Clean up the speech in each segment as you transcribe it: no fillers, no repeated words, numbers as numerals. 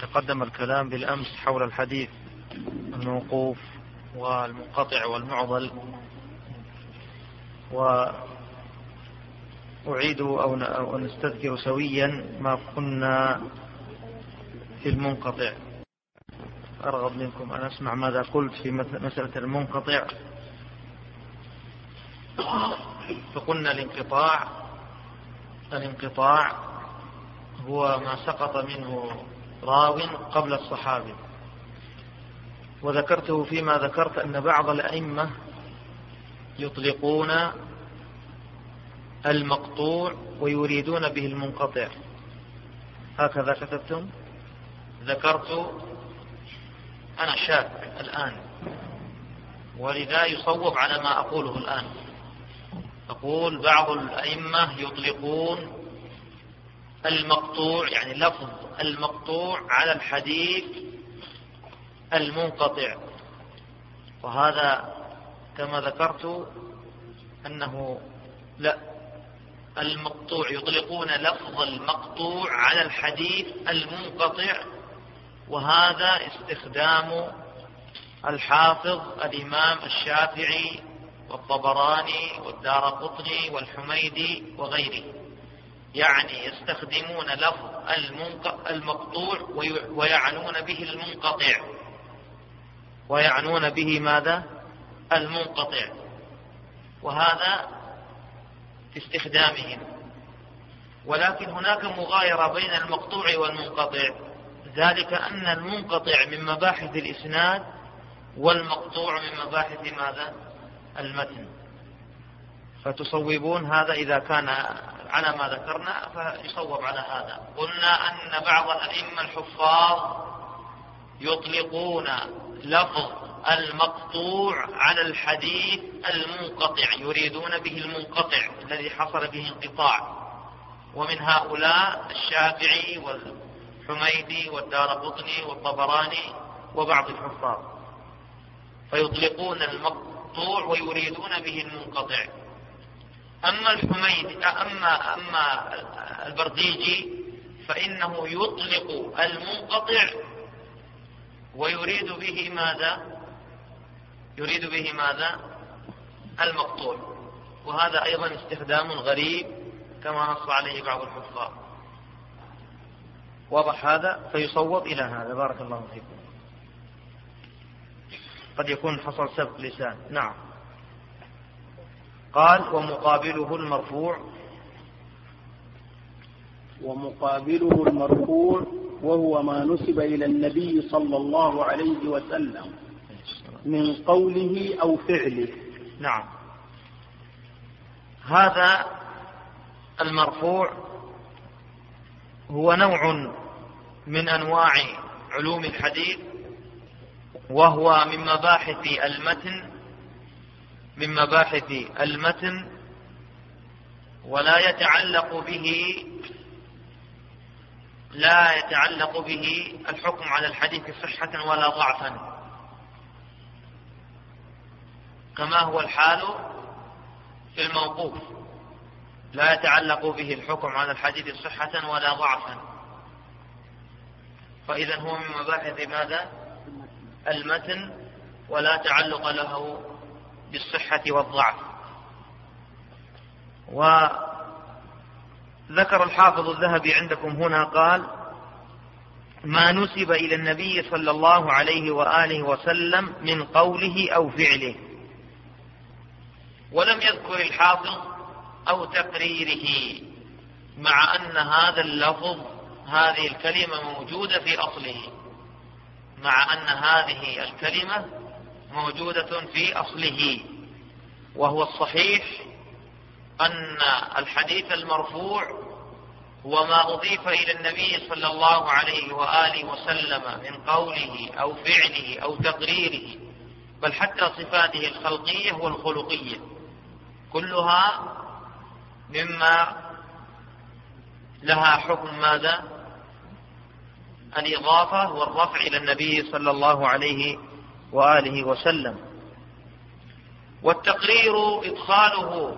تقدم الكلام بالأمس حول الحديث الموقوف والمنقطع والمعضل، وأعيد أو نستذكر سويا ما كنا في المنقطع. أرغب منكم أن أسمع ماذا قلت في مسألة المنقطع. فقلنا الانقطاع هو ما سقط منه راو قبل الصحابي، وذكرته فيما ذكرت أن بعض الأئمة يطلقون المقطوع ويريدون به المنقطع، هكذا كتبتم. ذكرت أنا شاك الآن، ولذا يصوب على ما أقوله الآن. أقول بعض الأئمة يطلقون المقطوع، يعني لفظ المقطوع، على الحديث المنقطع، وهذا كما ذكرت أنه لا، المقطوع يطلقون لفظ المقطوع على الحديث المنقطع، وهذا استخدام الحافظ الإمام الشافعي والطبراني والدارقطني والحميدي وغيره، يعني يستخدمون لفظ المقطوع ويعنون به المنقطع، ويعنون به ماذا؟ المنقطع، وهذا في استخدامهم. ولكن هناك مغايرة بين المقطوع والمنقطع، ذلك أن المنقطع من مباحث الإسناد والمقطوع من مباحث ماذا؟ المتن. فتصوبون هذا إذا كان على ما ذكرنا، فيصوب على هذا. قلنا أن بعض الأئمة الحفاظ يطلقون لفظ المقطوع على الحديث المنقطع، يريدون به المنقطع الذي حصل به انقطاع، ومن هؤلاء الشافعي والحميدي والدارقطني والطبراني وبعض الحفاظ، فيطلقون المقطوع ويريدون به المنقطع. أما الحميدي أما البرديجي فإنه يطلق المنقطع ويريد به ماذا؟ يريد به ماذا؟ المقطوع، وهذا أيضا استخدام غريب كما نص عليه بعض الحفاظ. واضح هذا؟ فيصوب إلى هذا. بارك الله فيكم. قد يكون حصل سبق لسان. نعم. قال ومقابله المرفوع. ومقابله المرفوع وهو ما نسب إلى النبي صلى الله عليه وسلم من قوله أو فعله. نعم. هذا المرفوع هو نوع من أنواع علوم الحديث، وهو من مباحث المتن، ولا يتعلق به الحكم على الحديث صحة ولا ضعفا، كما هو الحال في الموقوف، لا يتعلق به الحكم على الحديث صحة ولا ضعفا. فإذا هو من مباحث ماذا؟ المتن، ولا تعلق له بالصحة والضعف. وذكر الحافظ الذهبي عندكم هنا قال ما نسب إلى النبي صلى الله عليه وآله وسلم من قوله أو فعله، ولم يذكر الحافظ أو تقريره، مع أن هذا اللفظ، هذه الكلمة موجودة في أصله، مع أن هذه الكلمة موجودة في أصله. وهو الصحيح أن الحديث المرفوع هو ما أضيف إلى النبي صلى الله عليه وآله وسلم من قوله أو فعله أو تقريره، بل حتى صفاته الخلقية والخلقية كلها مما لها حكم ماذا؟ الإضافة والرفع إلى النبي صلى الله عليه وآله وسلم. والتقرير إدخاله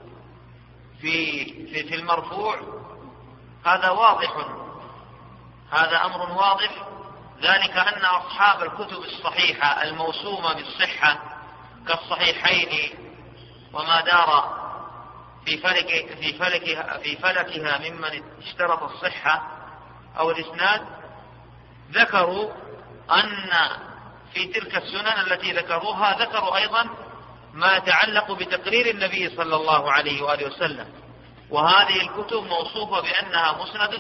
في المرفوع هذا واضح، هذا أمر واضح ذلك أن أصحاب الكتب الصحيحة الموسومة بالصحة كالصحيحين وما دار في فلكها ممن اشترط الصحة أو الإسناد، ذكروا أن في تلك السنن التي ذكروها ذكروا أيضا ما يتعلق بتقرير النبي صلى الله عليه وآله وسلم، وهذه الكتب موصوفة بأنها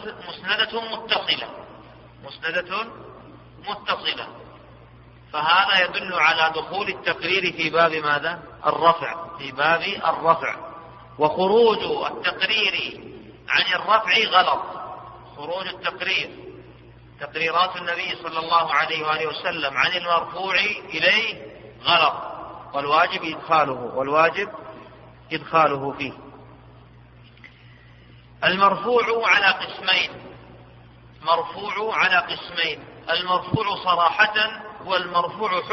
مسندة متصلة، فهذا يدل على دخول التقرير في باب ماذا؟ الرفع، وخروج التقرير عن الرفع غلط. خروج تقريرات النبي صلى الله عليه وآله وسلم عن المرفوع إليه غلط، والواجب إدخاله فيه. المرفوع على قسمين، المرفوع صراحة والمرفوع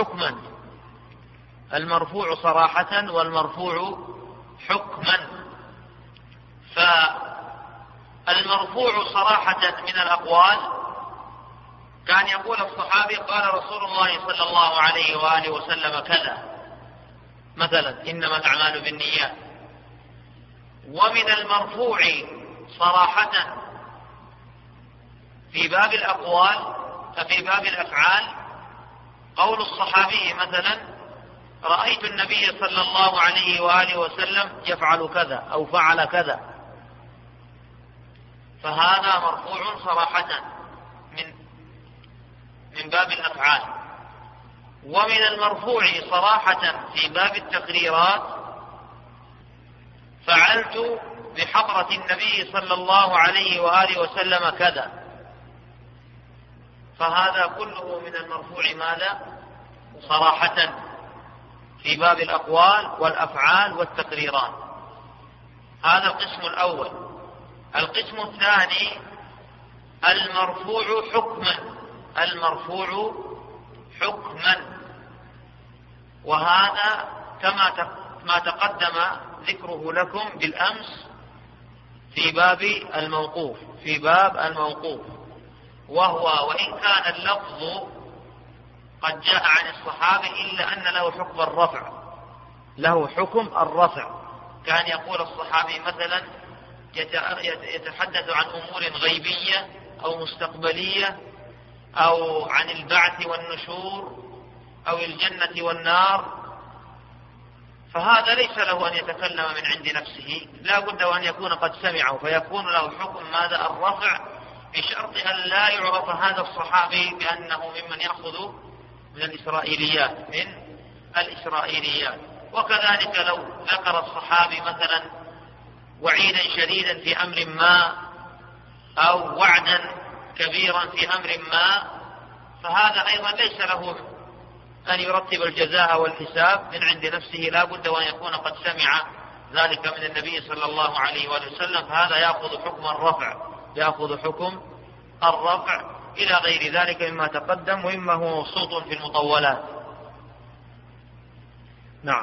حكما. فالمرفوع صراحة من الأقوال كان يقول الصحابي قال رسول الله صلى الله عليه وآله وسلم كذا، مثلا إنما الأعمال بالنيات. ومن المرفوع صراحة في باب الأفعال قول الصحابي مثلا رأيت النبي صلى الله عليه وآله وسلم يفعل كذا أو فعل كذا، فهذا مرفوع صراحة من باب الأفعال. ومن المرفوع صراحة في باب التقريرات فعلت بحضرة النبي صلى الله عليه وآله وسلم كذا، فهذا كله من المرفوع ماذا؟ صراحة في باب الأقوال والأفعال والتقريرات. هذا القسم الأول. القسم الثاني المرفوع حكما، وهذا كما تقدم ذكره لكم بالأمس في باب الموقوف، وهو وإن كان اللفظ قد جاء عن الصحابي إلا أن له حكم الرفع. كان يقول الصحابي مثلا يتحدث عن أمور غيبية أو مستقبلية أو عن البعث والنشور أو الجنة والنار، فهذا ليس له أن يتكلم من عند نفسه، لا بد أن يكون قد سمعه، فيكون له حكم ماذا؟ الرفع، بشرط أن لا يعرف هذا الصحابي بأنه ممن يأخذ من الإسرائيليات. وكذلك لو ذكر الصحابي مثلا وعيدا شديدا في أمر ما أو وعدا كبيرا في أمر ما، فهذا أيضا ليس له أن يرتب الجزاء والحساب من عند نفسه، لا بد وأن يكون قد سمع ذلك من النبي صلى الله عليه وآله وسلم، فهذا يأخذ حكم الرفع إلى غير ذلك مما تقدم، وإما هو مبسوط في المطولات. نعم.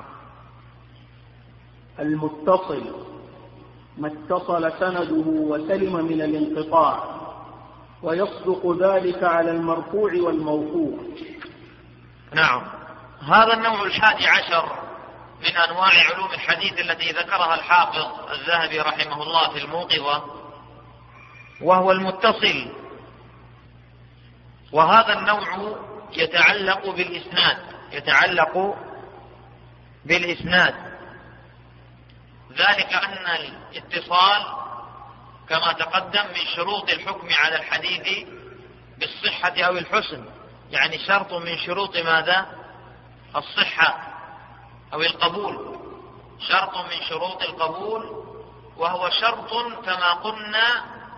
المتصل ما اتصل سنده وسلم من الانقطاع، ويصدق ذلك على المرفوع والموقوف. نعم. هذا النوع 11 من أنواع علوم الحديث التي ذكرها الحافظ الذهبي رحمه الله في الموقظة، وهو المتصل. وهذا النوع يتعلق بالإسناد، ذلك أن الاتصال كما تقدم من شروط الحكم على الحديث بالصحة أو الحسن، يعني شرط من شروط ماذا؟ الصحة أو القبول، شرط من شروط القبول، وهو شرط كما قلنا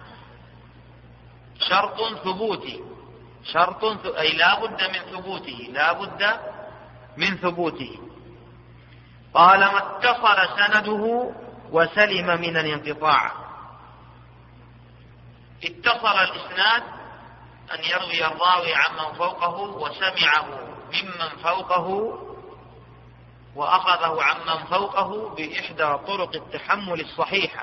شرط ثبوتي، أي لا بد من ثبوته. قال ما اتصل سنده وسلم من الانقطاع. اتصل الإسناد أن يروي الراوي عمن فوقه وسمعه ممن فوقه وأخذه عمن فوقه بإحدى طرق التحمل الصحيحة،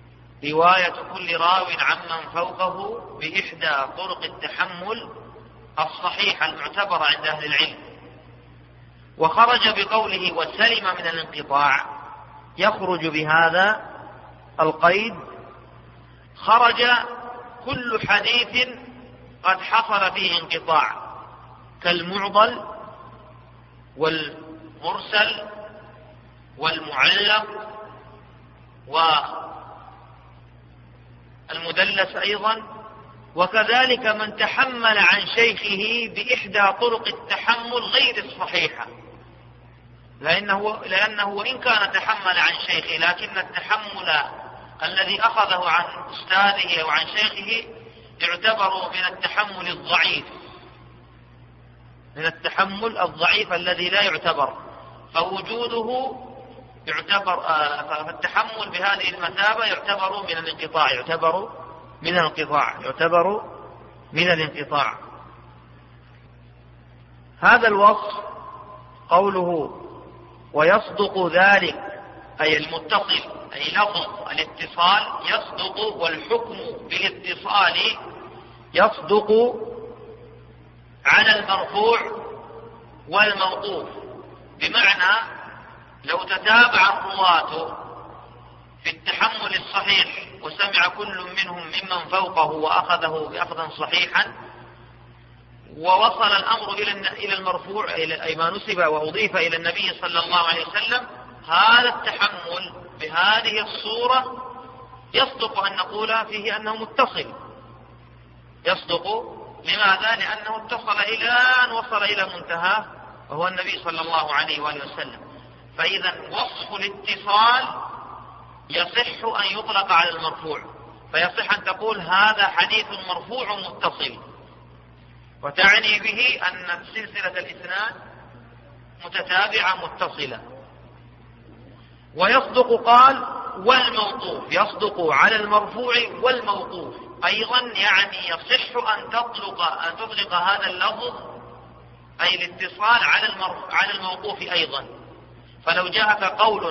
رواية كل راو عمن فوقه بإحدى طرق التحمل الصحيحة المعتبرة عند أهل العلم وخرج بقوله وسلم من الانقطاع، يخرج بهذا القيد خرج كل حديث قد حصل فيه انقطاع كالمعضل والمرسل والمعلق والمدلس أيضا، وكذلك من تحمل عن شيخه بإحدى طرق التحمل غير الصحيحة، لأنه وإن كان تحمل عن شيخه لكن التحمل الذي أخذه عن أستاذه أو عن شيخه يعتبر من التحمل الضعيف، من التحمل الضعيف الذي لا يعتبر، فوجوده يعتبر، فالتحمل بهذه المثابة يعتبر من الانقطاع، يعتبر من الانقطاع. هذا الوصف قوله ويصدق ذلك أي المتصل أي لفظ الاتصال يصدق، والحكم بالاتصال يصدق على المرفوع والموقوف، بمعنى لو تتابع الرواة في التحمل الصحيح وسمع كل منهم ممن فوقه وأخذه بأخذا صحيحا ووصل الأمر إلى المرفوع أي ما نسب وأضيف إلى النبي صلى الله عليه وسلم، هذا التحمل بهذه الصورة يصدق أن نقول فيه أنه متصل، يصدق. لماذا؟ لأنه اتصل إلى أن وصل إلى منتهى وهو النبي صلى الله عليه وآله وسلم. فإذا وصف الاتصال يصح أن يطلق على المرفوع، فيصح أن تقول هذا حديث مرفوع متصل، وتعني به أن سلسلة الإسناد متتابعة متصلة. ويصدق قال والموقوف، يصدق على المرفوع والموقوف أيضا، يعني يصح أن تطلق هذا اللفظ أي الاتصال على الموقوف أيضا. فلو جاءك قول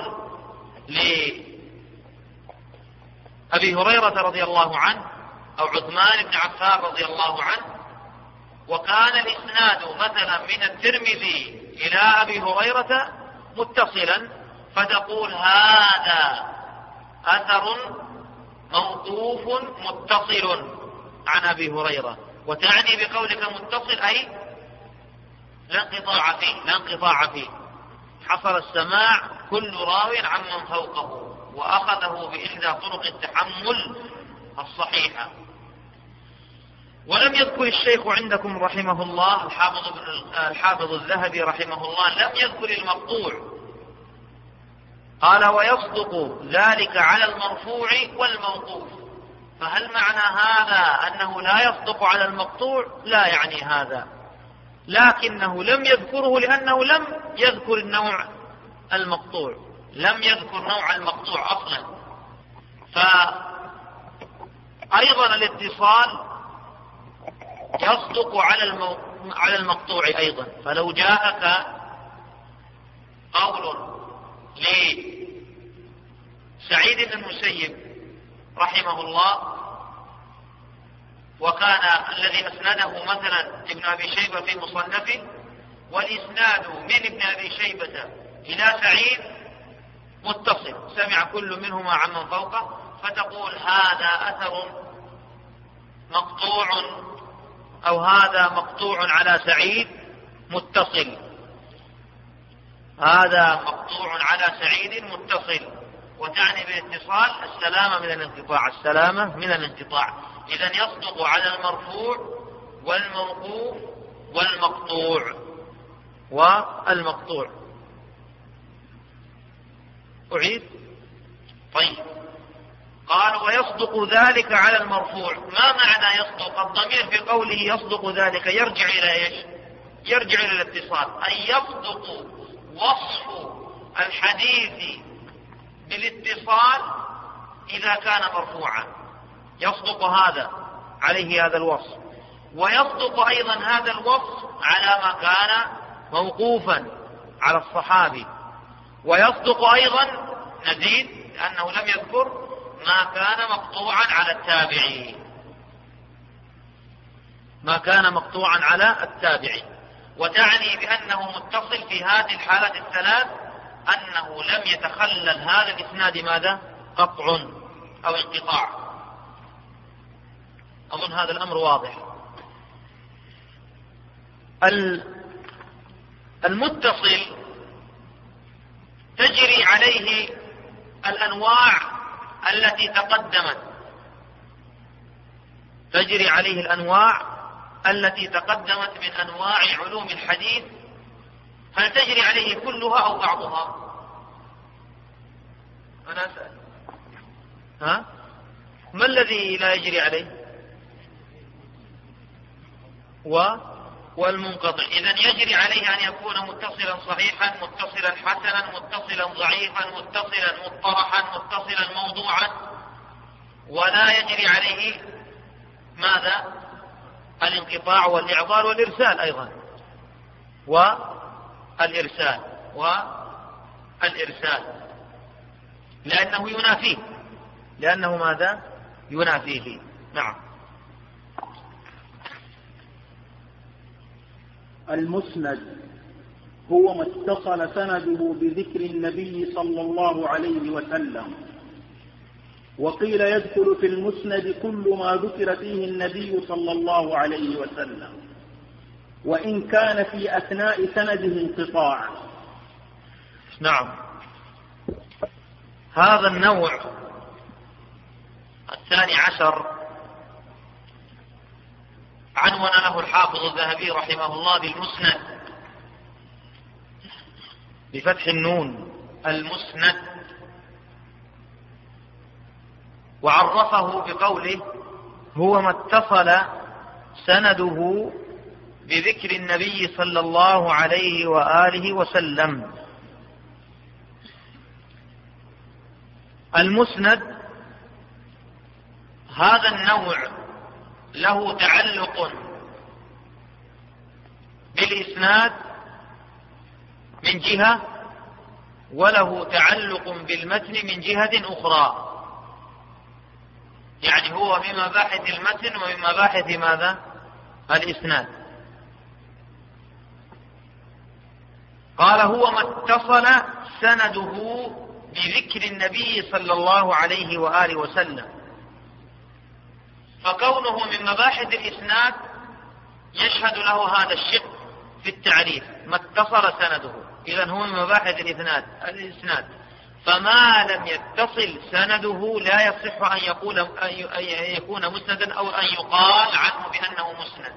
لأبي هريرة رضي الله عنه أو عثمان بن عفان رضي الله عنه وكان الإسناد مثلا من الترمذي إلى أبي هريرة متصلا، فتقول هذا أثر موقوف متصل عن أبي هريرة، وتعني بقولك متصل أي لا انقطاع فيه، حصل السماع كل راو عمن فوقه وأخذه بإحدى طرق التحمل الصحيحة. ولم يذكر الشيخ عندكم رحمه الله الحافظ الذهبي رحمه الله لم يذكر المقطوع، قال ويصدق ذلك على المرفوع والموقوف. فهل معنى هذا أنه لا يصدق على المقطوع؟ لا يعني هذا، لكنه لم يذكره لأنه لم يذكر النوع المقطوع، لم يذكر نوع المقطوع أصلا. فأيضا الاتصال يصدق على المقطوع أيضا. فلو جاءك قول لسعيد بن المسيب رحمه الله وكان الذي أسنده مثلا ابن أبي شيبة في مصنفه، والإسناد من ابن أبي شيبة إلى سعيد متصل، سمع كل منهما عمن فوقه، فتقول هذا أثر مقطوع أو هذا مقطوع على سعيد متصل، هذا مقطوع على سعيد متصل، وتعني بالاتصال السلامة من الانقطاع. إذن يصدق على المرفوع والموقوف والمقطوع. أعيد؟ طيب، قال ويصدق ذلك على المرفوع. ما معنى يصدق؟ الضمير في قوله يصدق ذلك يرجع إلى إيش؟ يرجع إلى الاتصال، أي يصدق وصف الحديث بالاتصال إذا كان مرفوعا، يصدق هذا عليه هذا الوصف، ويصدق أيضا هذا الوصف على ما كان موقوفا على الصحابي، ويصدق أيضا نزيد لأنه لم يذكر ما كان مقطوعا على التابعين. ما كان مقطوعا على التابع. وتعني بأنه متصل في هذه الحالات الثلاث أنه لم يتخلل هذا الإسناد ماذا؟ قطع أو انقطاع. أظن هذا الأمر واضح. المتصل تجري عليه الأنواع التي تقدمت، تجري عليه الأنواع التي تقدمت من أنواع علوم الحديث. هل تجري عليه كلها أو بعضها؟ أنا أسأل. ما الذي لا يجري عليه؟ والمنقطع. إذن يجري عليه أن يكون متصلا صحيحا، متصلا حسنا، متصلا ضعيفا، متصلا مطرحا، متصلا موضوعا. ولا يجري عليه ماذا؟ الانقطاع والإعضال والإرسال أيضا، والإرسال لأنه ينافيه، لأنه ماذا؟ ينافيه. نعم. المسند هو ما اتصل سنده بذكر النبي صلى الله عليه وسلم. وقيل يدخل في المسند كل ما ذكر فيه النبي صلى الله عليه وسلم، وإن كان في أثناء سنده انقطاع. نعم. هذا النوع الثاني عشر عنون له الحافظ الذهبي رحمه الله بالمسند بفتح النون، المسند، وعرفه بقوله هو ما اتصل سنده بذكر النبي صلى الله عليه وآله وسلم. المسند هذا النوع له تعلق بالإسناد من جهة، وله تعلق بالمتن من جهة أخرى. يعني هو من مباحث المتن ومن مباحث ماذا؟ الإسناد. قال هو ما اتصل سنده بذكر النبي صلى الله عليه وآله وسلم. فكونه من مباحث الإسناد يشهد له هذا الشق في التعريف، ما اتصل سنده، إذن هو من مباحث الإسناد. فما لم يتصل سنده لا يصح أن يكون مسندا أو أن يقال عنه بأنه مسند.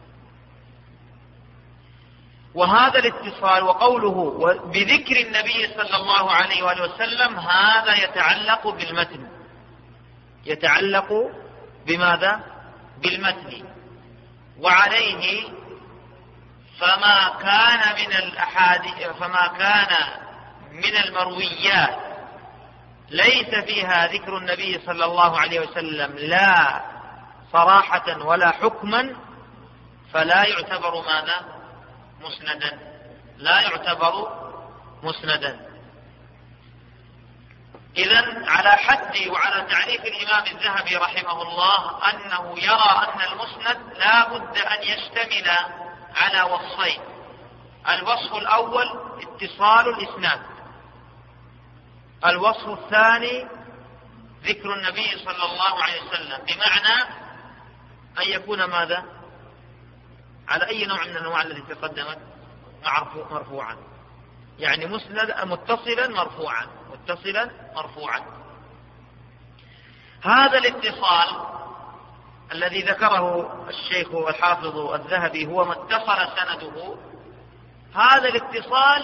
وهذا الاتصال وقوله بذكر النبي صلى الله عليه وآله وسلم هذا يتعلق بالمتن، يتعلق بماذا؟ بالمتن. وعليه فما كان من المرويات ليس فيها ذكر النبي صلى الله عليه وسلم لا صراحة ولا حكما فلا يعتبر ماذا؟ مسندا، لا يعتبر مسندا. إذن على حد وعلى تعريف الإمام الذهبي رحمه الله أنه يرى أن المسند لا بد أن يشتمل على وصفين. الوصف الأول اتصال الإسناد، الوصف الثاني ذكر النبي صلى الله عليه وسلم، بمعنى أن يكون ماذا؟ على أي نوع من الأنواع التي تقدمت؟ مرفوعا، يعني مسند متصلا مرفوعا، متصلا مرفوعا. هذا الاتصال الذي ذكره الشيخ الحافظ الذهبي هو ما اتصل سنده. هذا الاتصال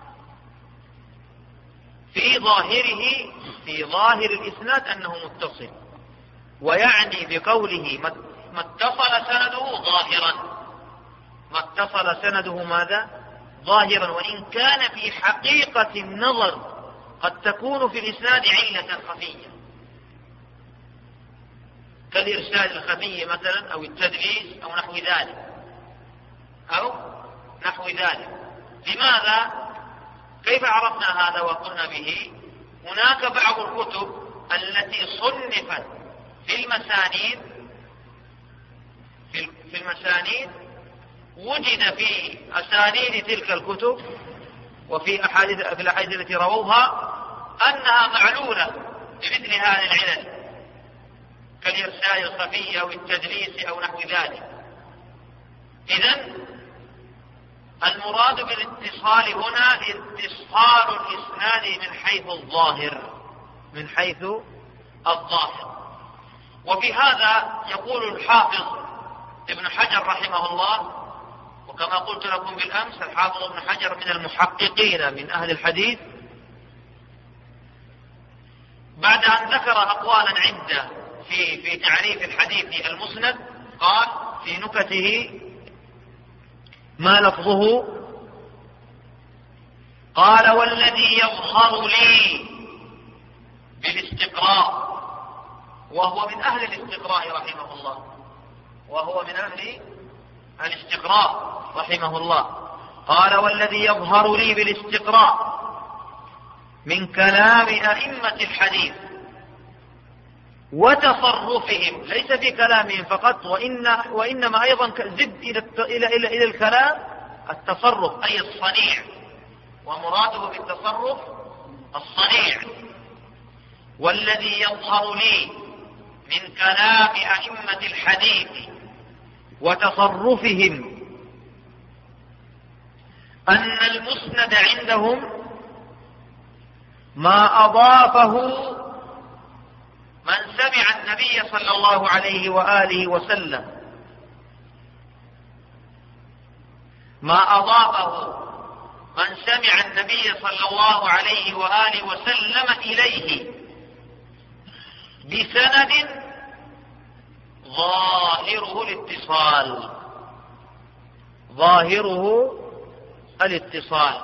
في ظاهره، في ظاهر الإسناد أنه متصل، ويعني بقوله ما اتصل سنده ظاهرا، ما اتصل سنده ماذا؟ ظاهرا، وإن كان في حقيقة النظر قد تكون في الإسناد علة خفية كالإرسال الخفي مثلا، أو التدليس، أو نحو ذلك، لماذا؟ كيف عرفنا هذا وقلنا به؟ هناك بعض الكتب التي صنفت في المسانيد في المسانيد وجد في أسانيد تلك الكتب وفي الأحاديث التي رووها أنها معلولة بمثل هذه العلل كالإرسال الخفي أو التدليس أو نحو ذلك. إذن المراد بالاتصال هنا اتصال الإسناد من حيث الظاهر. وفي هذا يقول الحافظ ابن حجر رحمه الله، وكما قلت لكم بالأمس الحافظ ابن حجر من المحققين من أهل الحديث، بعد أن ذكر أقوالا عدة في تعريف الحديث المسند قال في نكته ما لفظه، قال والذي يظهر لي بالاستقراء، وهو من أهل الاستقراء رحمه الله، قال والذي يظهر لي بالاستقراء من كلام أئمة الحديث وتصرفهم، ليس في كلامهم فقط وإنما أيضا زد إلى الكلام التصرف أي الصنيع، ومراده بالتصرف الصنيع. والذي يظهر لي من كلام أئمة الحديث وتصرفهم أن المسند عندهم ما أضافه من سمع النبي صلى الله عليه وآله وسلم، ما أضافه من سمع النبي صلى الله عليه وآله وسلم إليه بسند ظاهره الاتصال.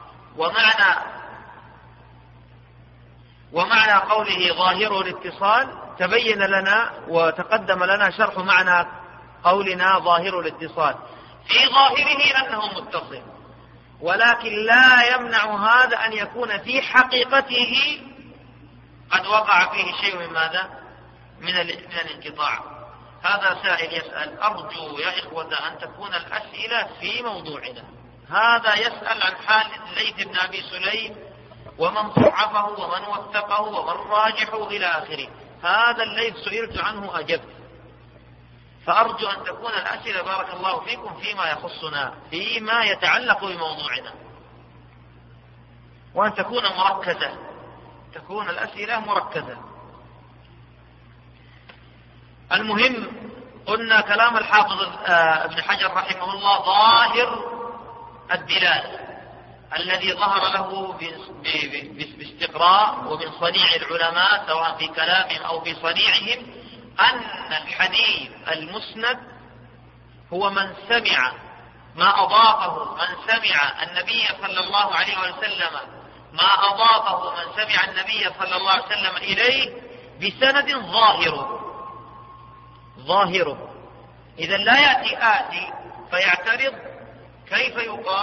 ومعنى قوله ظاهره الاتصال تبين لنا وتقدم لنا شرح معنى قولنا ظاهر الاتصال. في ظاهره أنه متصل، ولكن لا يمنع هذا أن يكون في حقيقته قد وقع فيه شيء من ماذا؟ من الانقطاع. هذا سائل يسأل، أرجو يا إخوة أن تكون الأسئلة في موضوعنا. هذا يسأل عن حال الليث بن أبي سليم ومن ضعفه ومن وثقه ومن راجحه إلى آخره. هذا الليث سئلت عنه أجبت، فأرجو أن تكون الأسئلة بارك الله فيكم فيما يخصنا، فيما يتعلق بموضوعنا، وأن تكون الأسئلة مركزة. المهم قلنا كلام الحافظ ابن حجر رحمه الله ظاهر الدلالة الذي ظهر له باستقراء ومن صنيع العلماء سواء في كلامهم أو في صنيعهم أن الحديث المسند هو من سمع ما أضافه من سمع النبي صلى الله عليه وسلم، ما أضافه من سمع النبي صلى الله عليه وسلم إليه بسند ظاهره. إذا لا يأتي آتي فيعترض كيف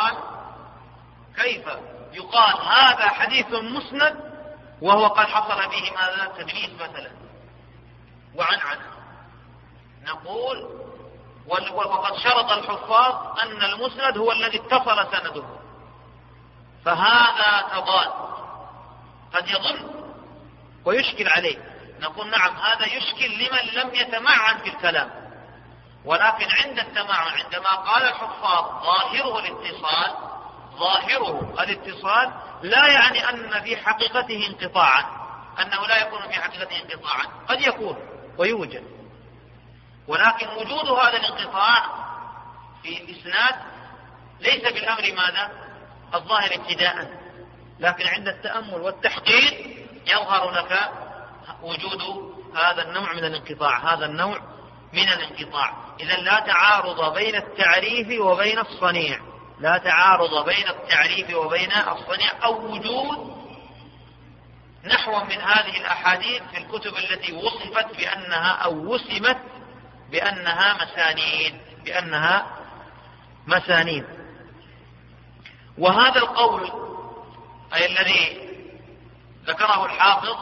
يقال هذا حديث مسند وهو قد حصل به ماذا؟ تدليس مثلا وعنعنة. نقول وقد شرط الحفاظ أن المسند هو الذي اتصل سنده، فهذا تضاد قد يظن ويشكل عليه. نقول نعم هذا يشكل لمن لم يتمعن في الكلام، ولكن عند التمعن عندما قال الحفاظ ظاهره الاتصال لا يعني أن في حقيقته انقطاعا، أنه لا يكون في حقيقته انقطاعا، قد يكون ويوجد، ولكن وجود هذا الانقطاع في الإسناد ليس بالأمر ماذا؟ الظاهر ابتداء، لكن عند التأمل والتحقيق يظهر لك وجود هذا النوع من الانقطاع. إذا لا تعارض بين التعريف وبين الصنيع، أو وجود نحو من هذه الأحاديث في الكتب التي وصفت بأنها أو وسمت بأنها مسانيد. وهذا القول أي الذي ذكره الحافظ،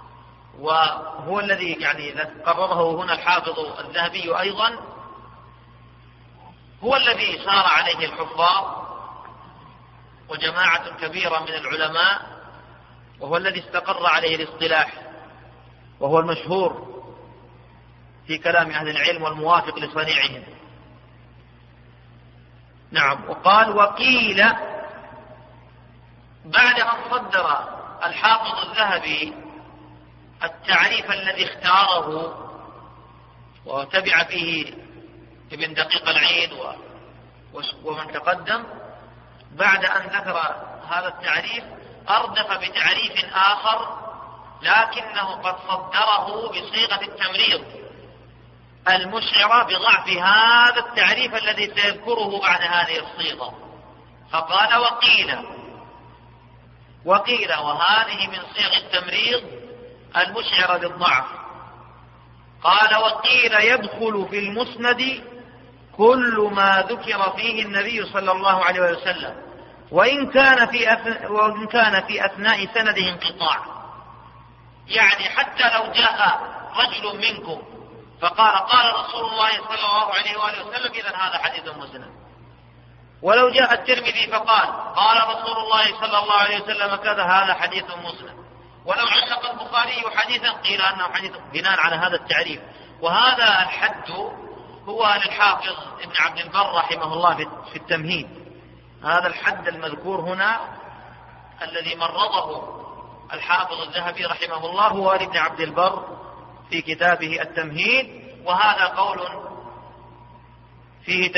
وهو الذي يعني قرره هنا الحافظ الذهبي أيضا، هو الذي سار عليه الحفاظ وجماعة كبيرة من العلماء، وهو الذي استقر عليه الاصطلاح، وهو المشهور في كلام أهل العلم والموافق لصنيعهم. نعم. وقال: وقيل بعد أن صدر الحافظ الذهبي التعريف الذي اختاره وتبع فيه ابن دقيق العيد ومن تقدم، بعد أن ذكر هذا التعريف أردف بتعريف آخر لكنه قد صدره بصيغة التمريض المشعرة بضعف هذا التعريف الذي سيذكره بعد هذه الصيغة، فقال: وقيل وهذه من صيغ التمريض المشعرة بالضعف. قال: وقيل يدخل في المسند كل ما ذكر فيه النبي صلى الله عليه وسلم، وإن كان في أثناء سنده انقطاع. يعني حتى لو جاء رجل منكم فقال: قال رسول الله صلى الله عليه وآله وسلم، إذن هذا حديث مسند. ولو جاء الترمذي فقال: قال رسول الله صلى الله عليه وسلم كذا، هذا حديث مسند. ولو علق البخاري حديثا قيل أنه حديث، بناء على هذا التعريف. وهذا الحد هو للحافظ ابن عبد البر رحمه الله في التمهيد. هذا الحد المذكور هنا الذي مرضه الحافظ الذهبي رحمه الله هو لابن عبد البر في كتابه التمهيد. وهذا قول فيه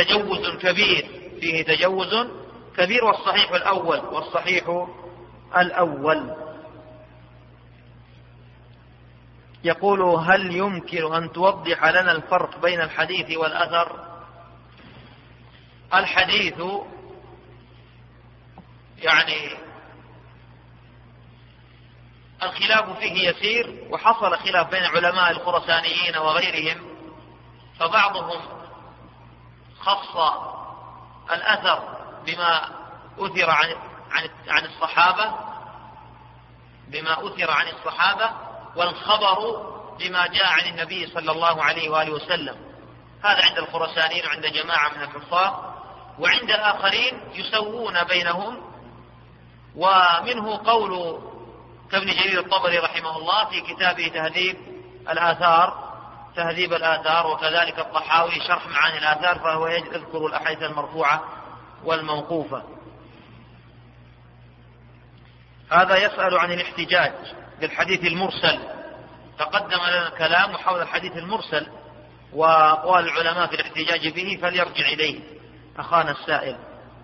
تجوز كبير، والصحيح الأول. يقول: هل يمكن أن توضح لنا الفرق بين الحديث والأثر؟ الحديث يعني الخلاف فيه يسير، وحصل خلاف بين علماء الخرسانيين وغيرهم، فبعضهم خص الأثر بما أثر عن الصحابة، والخبر بما جاء عن النبي صلى الله عليه وآله وسلم. هذا عند الخرسانيين وعند جماعة من الحفاظ، وعند الآخرين يسوون بينهم. ومنه قول كابن جرير الطبري رحمه الله في كتابه تهذيب الآثار، وكذلك الطحاوي شرح معاني الآثار، فهو يذكر الأحاديث المرفوعة والموقوفة. هذا يسأل عن الاحتجاج بالحديث المرسل. تقدم لنا الكلام حول الحديث المرسل وأقوال العلماء في الاحتجاج به، فليرجع إليه أخانا السائل.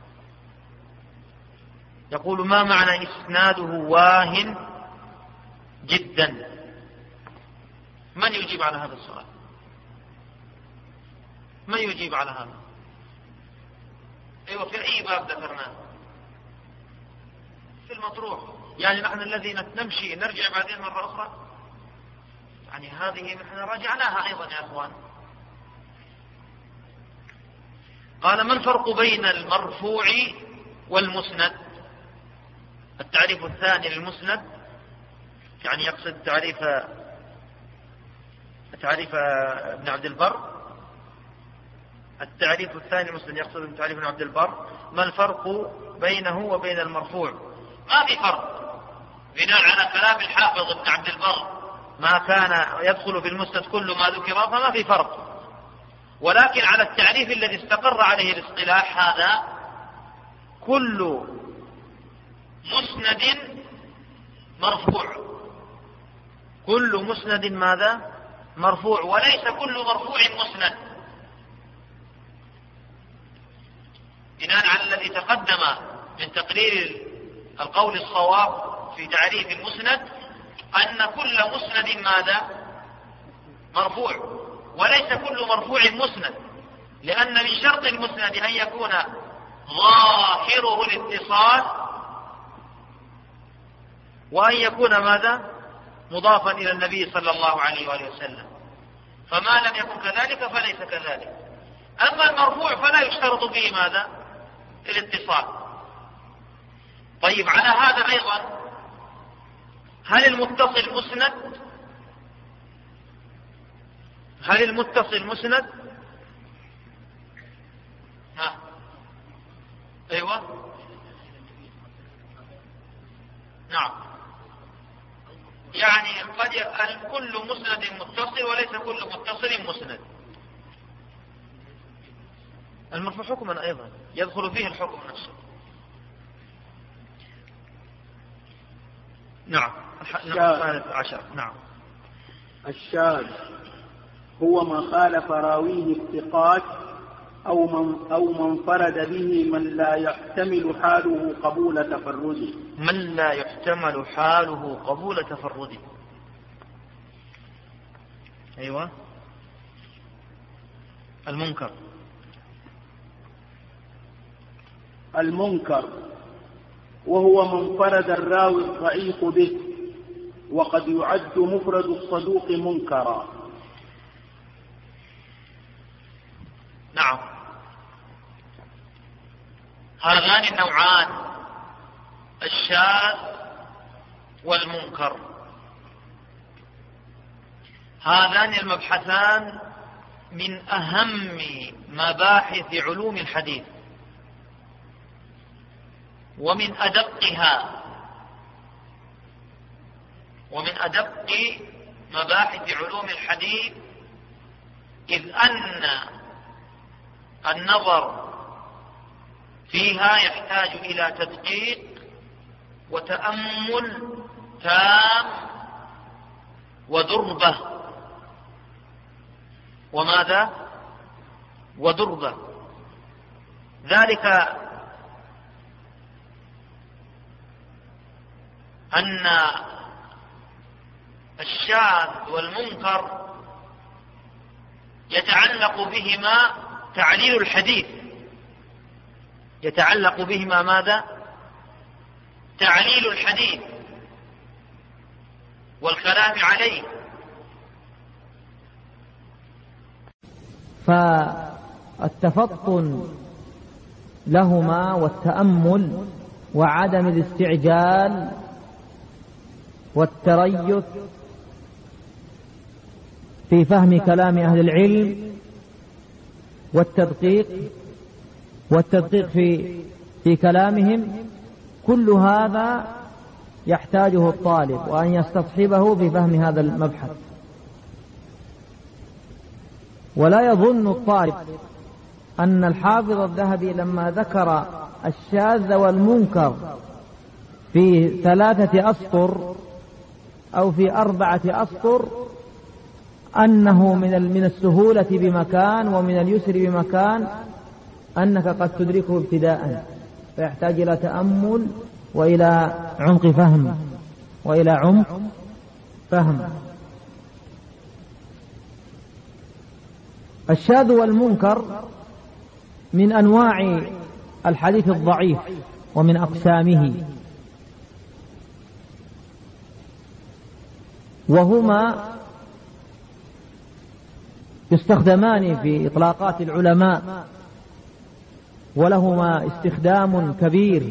يقول: ما معنى إسناده واهن جدا؟ من يجيب على هذا السؤال؟ من يجيب على هذا؟ أيوة، في أي باب ذكرناه؟ في المطروح. يعني نحن الذين نمشي نرجع بعدين مرة أخرى، يعني هذه نحن راجعناها أيضا يا أخوان. قال: ما الفرق بين المرفوع والمسند؟ التعريف الثاني للمسند، يعني يقصد تعريف ابن عبد البر. التعريف الثاني للمسند يقصد تعريف ابن عبد البر. ما الفرق بينه وبين المرفوع؟ ما في فرق، بناء على كلام الحافظ ابن عبد البر: ما كان يدخل في المسند كل ما ذكر، فما في فرق. ولكن على التعريف الذي استقر عليه الاصطلاح هذا، كل مسند مرفوع. كل مسند ماذا؟ مرفوع، وليس كل مرفوع مسند، بناء على الذي تقدم من تقرير القول الصواب في تعريف المسند، أن كل مسند ماذا؟ مرفوع، وليس كل مرفوع مسند، لأن من شرط المسند أن يكون ظاهره الاتصال، وأن يكون ماذا؟ مضافا إلى النبي صلى الله عليه وآله وسلم. فما لم يكن كذلك فليس كذلك. أما المرفوع فلا يشترط فيه ماذا؟ الاتصال. طيب، على هذا أيضا، هل المتصل مسند؟ أيوة نعم، يعني قد كل مسند متصل وليس كل متصل مسند. المرفوع حكما أيضا يدخل فيه الحكم نفسه. نعم. الثالث عشر. نعم. الشاذ هو ما خالف راويه الثقات أو من فرد به من لا يحتمل حاله قبول تفرده. من لا يحتمل حاله قبول تفرده. أيوة. المنكر. المنكر وهو من فرد الراوي الضعيف به، وقد يعد مفرد الصدوق منكرا. نعم. هذان النوعان الشاذ والمنكر، هذان المبحثان من أهم مباحث علوم الحديث ومن أدق مباحث علوم الحديث، إذ أن النظر فيها يحتاج إلى تدقيق وتأمل تام ودربة. وماذا؟ ودربة. ذلك أن الشاذ والمنكر يتعلق بهما تعليل الحديث، يتعلق بهما ماذا؟ تعليل الحديث والكلام عليه. فالتفطن لهما والتأمل وعدم الاستعجال والتريث في فهم كلام أهل العلم والتدقيق في كلامهم، كل هذا يحتاجه الطالب وأن يستصحبه في فهم هذا المبحث. ولا يظن الطالب أن الحافظ الذهبي لما ذكر الشاذ والمنكر في 3 أسطر أو في 4 أسطر أنه من السهولة بمكان ومن اليسر بمكان أنك قد تدركه ابتداء، فيحتاج إلى تأمل وإلى عمق فهم. الشاذ والمنكر من أنواع الحديث الضعيف ومن أقسامه، وهما يستخدمان في إطلاقات العلماء، ولهما استخدام كبير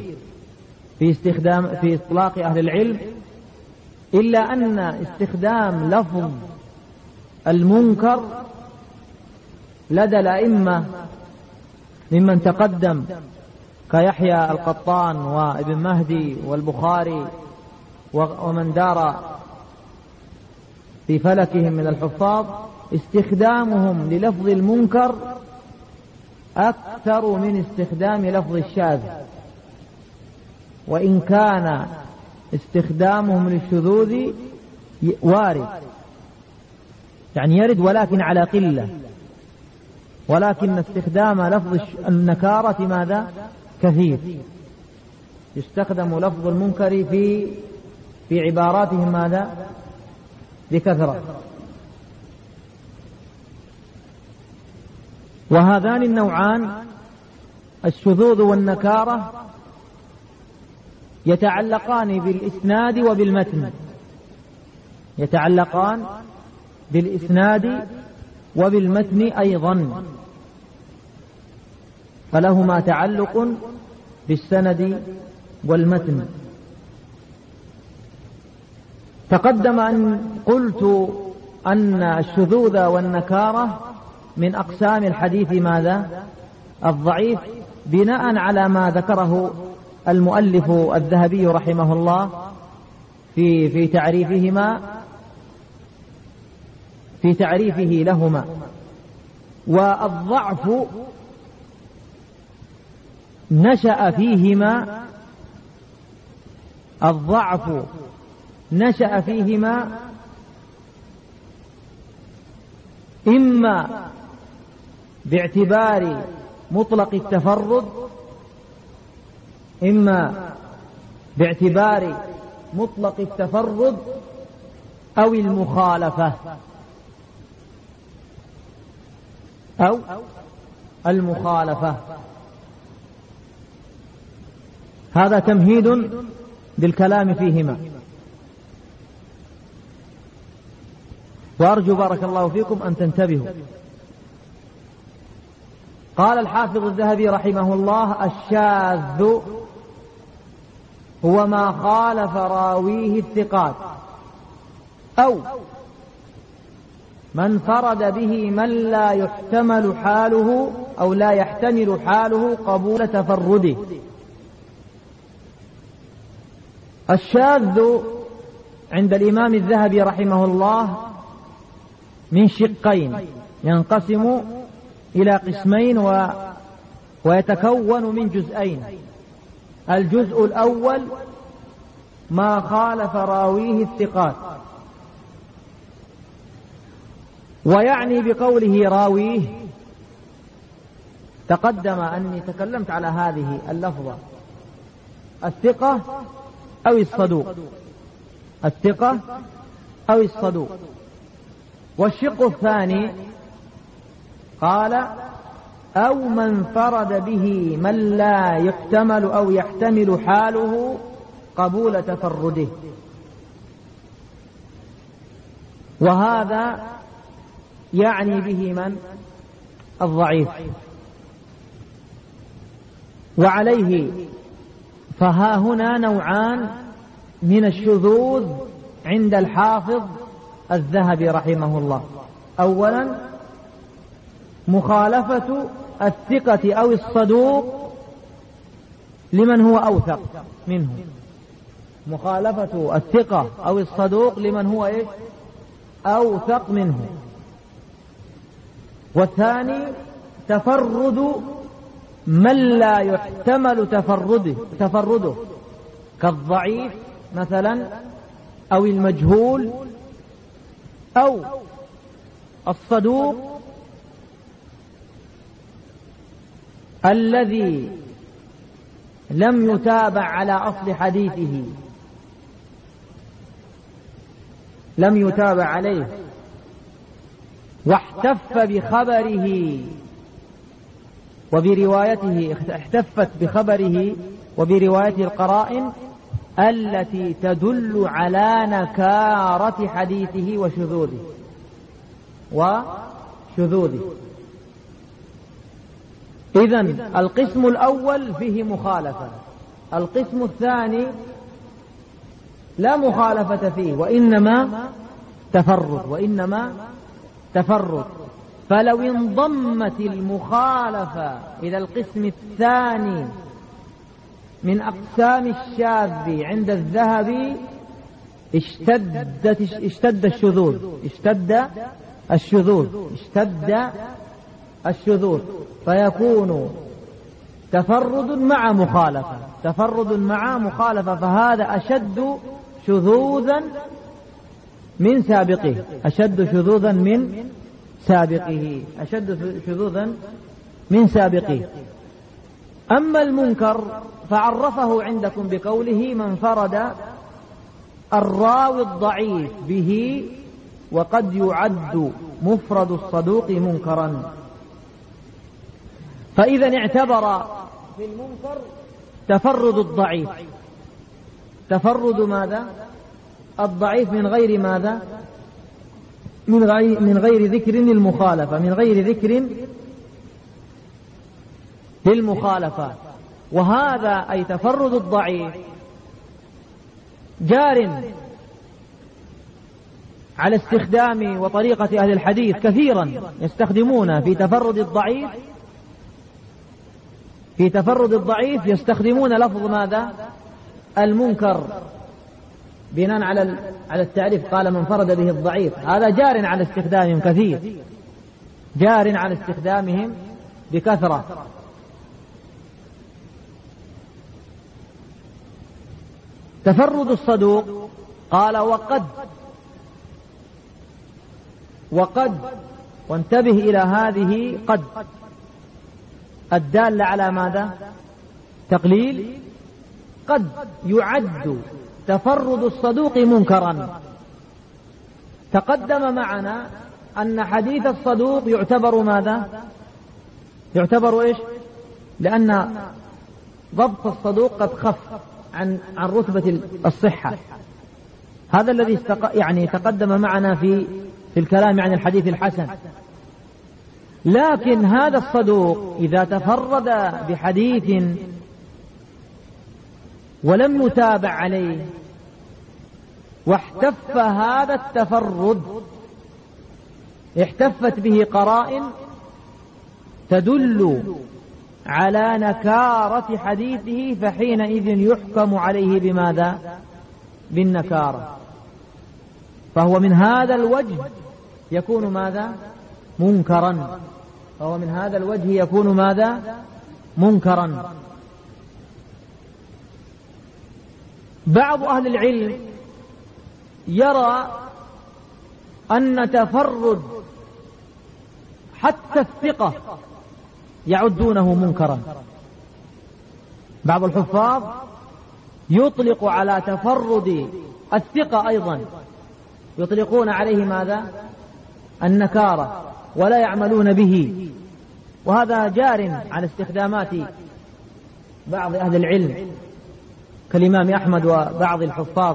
في إطلاق أهل العلم، إلا أن استخدام لفظ المنكر لدى الأئمة ممن تقدم كيحيى القطان وابن مهدي والبخاري ومن دار في فلكهم من الحفاظ، استخدامهم للفظ المنكر أكثر من استخدام لفظ الشاذ، وإن كان استخدامهم للشذوذ وارد، يعني يرد ولكن على قلة، ولكن استخدام لفظ النكارة ماذا؟ كثير. يستخدم لفظ المنكر في عباراتهم ماذا؟ بكثرة. وهذان النوعان الشذوذ والنكارة يتعلقان بالإسناد وبالمتن، يتعلقان بالإسناد وبالمتن أيضا، فلهما تعلق بالسند والمتن. تقدم أن قلت أن الشذوذ والنكارة من أقسام الحديث ماذا؟ الضعيف، بناء على ما ذكره المؤلف الذهبي رحمه الله في تعريفه لهما. والضعف نشأ فيهما إما باعتبار مطلق التفرد أو المخالفة. هذا تمهيد بالكلام فيهما. وأرجو بارك الله فيكم أن تنتبهوا. قال الحافظ الذهبي رحمه الله: الشاذ هو ما خالف راويه الثقات أو من فرد به من لا يحتمل حاله قبول تفرده. الشاذ عند الإمام الذهبي رحمه الله من شقين، ينقسم إلى قسمين ويتكون من جزئين. الجزء الأول ما خالف راويه الثقات، ويعني بقوله راويه تقدم أني تكلمت على هذه اللفظة: الثقة أو الصدوق. والشق الثاني قال: أو من فرد به من لا يحتمل أو يحتمل حاله قبول تفرده. وهذا يعني به من؟ الضعيف. وعليه فها هنا نوعان من الشذوذ عند الحافظ الذهبي رحمه الله. أولا مخالفة الثقة أو الصدوق لمن هو أوثق منه، مخالفة الثقة أو الصدوق لمن هو أوثق منه. والثاني تفرد من لا يحتمل تفرده كالضعيف مثلا أو المجهول أو الصدوق الذي لم يتابع على أصل حديثه، لم يتابع عليه، واحتف بخبره وبروايته، احتفت بخبره وبروايته القرائن التي تدل على نكارة حديثه وشذوذه. إذن القسم الأول فيه مخالفة، القسم الثاني لا مخالفة فيه وإنما تفرد. فلو انضمت المخالفة إلى القسم الثاني من أقسام الشاذ عند الذهبي اشتد الشذوذ، فيكون تفرد مع مخالفة، فهذا أشد شذوذا من سابقه. أما المنكر فعرفه عندكم بقوله: من فرد الراوي الضعيف به، وقد يعد مفرد الصدوق منكرا. فإذا اعتبر في المنكر تفرد الضعيف، تفرد ماذا؟ الضعيف من غير ماذا؟ من غير ذكر للمخالفة، من غير ذكر للمخالفة. وهذا أي تفرد الضعيف جار على استخدام وطريقة أهل الحديث، كثيرا يستخدمون في تفرد الضعيف في تفرد الضعيف يستخدمون لفظ ماذا؟ المنكر، بناء على التعريف. قال من فرد به الضعيف، هذا جار على استخدامهم كثير، جار على استخدامهم بكثرة. تفرد الصدوق قال وقد وانتبه إلى هذه قد الدالة على ماذا؟ تقليل. قد يعد تفرد الصدوق منكرا. تقدم معنا أن حديث الصدوق يعتبر ماذا؟ يعتبر إيش؟ لأن ضبط الصدوق قد خف عن رتبة الصحة. هذا الذي يعني تقدم معنا في الكلام عن الحديث الحسن. لكن هذا الصدوق إذا تفرد بحديث ولم يتابع عليه واحتف هذا التفرد، احتفت به قرائن تدل على نكارة حديثه، فحينئذ يحكم عليه بماذا؟ بالنكارة. فهو من هذا الوجه يكون ماذا؟ منكرا. فهو من هذا الوجه يكون ماذا؟ منكرا. بعض أهل العلم يرى أن تفرد حتى الثقة يعدونه منكرا. بعض الحفاظ يطلق على تفرد الثقة أيضا، يطلقون عليه ماذا؟ النكارة، ولا يعملون به. وهذا جار على استخدامات بعض أهل العلم كالإمام أحمد وبعض الحفاظ.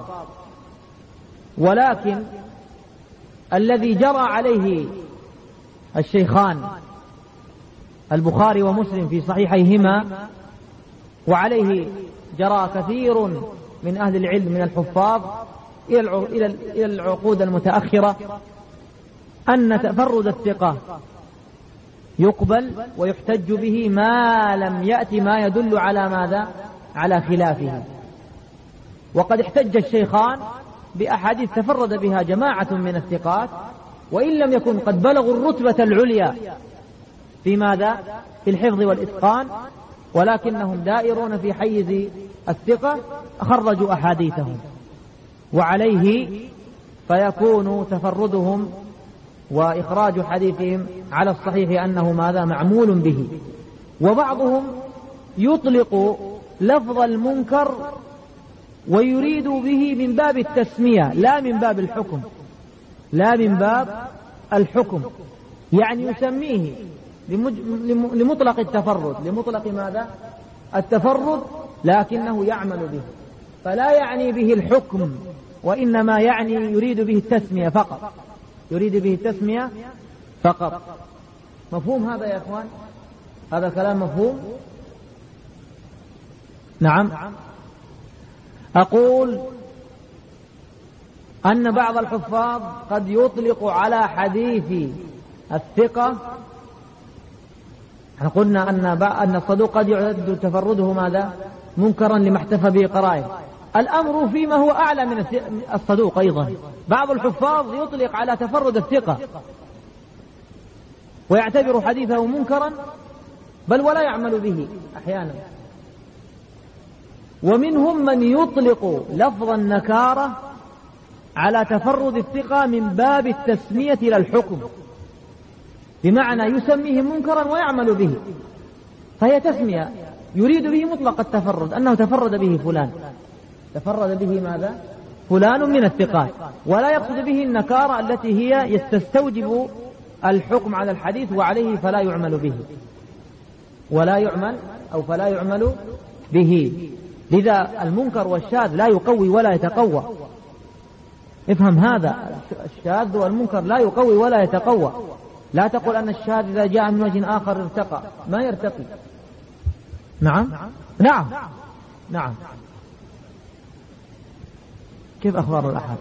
ولكن الذي جرى عليه الشيخان البخاري ومسلم في صحيحيهما، وعليه جرى كثير من أهل العلم من الحفاظ إلى العقود المتأخرة، أن تفرد الثقة يقبل ويحتج به ما لم يأتي ما يدل على ماذا؟ على خلافه. وقد احتج الشيخان بأحاديث تفرد بها جماعة من الثقات، وإن لم يكن قد بلغوا الرتبة العليا في ماذا؟ في الحفظ والإتقان، ولكنهم دائرون في حيز الثقة، خرجوا أحاديثهم، وعليه فيكون تفردهم وإخراج حديثهم على الصحيح أنه ماذا؟ معمول به. وبعضهم يطلق لفظ المنكر ويريد به من باب التسمية لا من باب الحكم، لا من باب الحكم، يعني يسميه لمطلق التفرد، لمطلق ماذا؟ التفرد، لكنه يعمل به، فلا يعني به الحكم، وإنما يعني يريد به التسمية فقط، يريد به التسمية فقط. مفهوم هذا يا أخوان؟ هذا كلام مفهوم؟ نعم. أقول أن بعض الحفاظ قد يطلق على حديث الثقة، قلنا أن الصدوق قد يعد تفرده ماذا؟ منكرا لما احتفى به قرائن. الأمر فيما هو أعلى من الصدوق أيضا. بعض الحفاظ يطلق على تفرد الثقة ويعتبر حديثه منكرا، بل ولا يعمل به أحيانا. ومنهم من يطلق لفظ النكارة على تفرد الثقة من باب التسمية للحكم، بمعنى يسميه منكرا ويعمل به، فهي تسمية يريد به مطلق التفرد، أنه تفرد به فلان، تفرد به ماذا؟ فلان من الثقات، ولا يقصد به النكارة التي هي تستوجب الحكم على الحديث، وعليه فلا يعمل به، ولا يعمل أو فلا يعمل به. لذا المنكر والشاذ لا يقوي ولا يتقوى. افهم هذا، الشاذ والمنكر لا يقوي ولا يتقوى. لا تقول أن الشاذ إذا جاء من وجه آخر ارتقى، ما يرتقي. نعم نعم نعم. كيف أخبار الأحد؟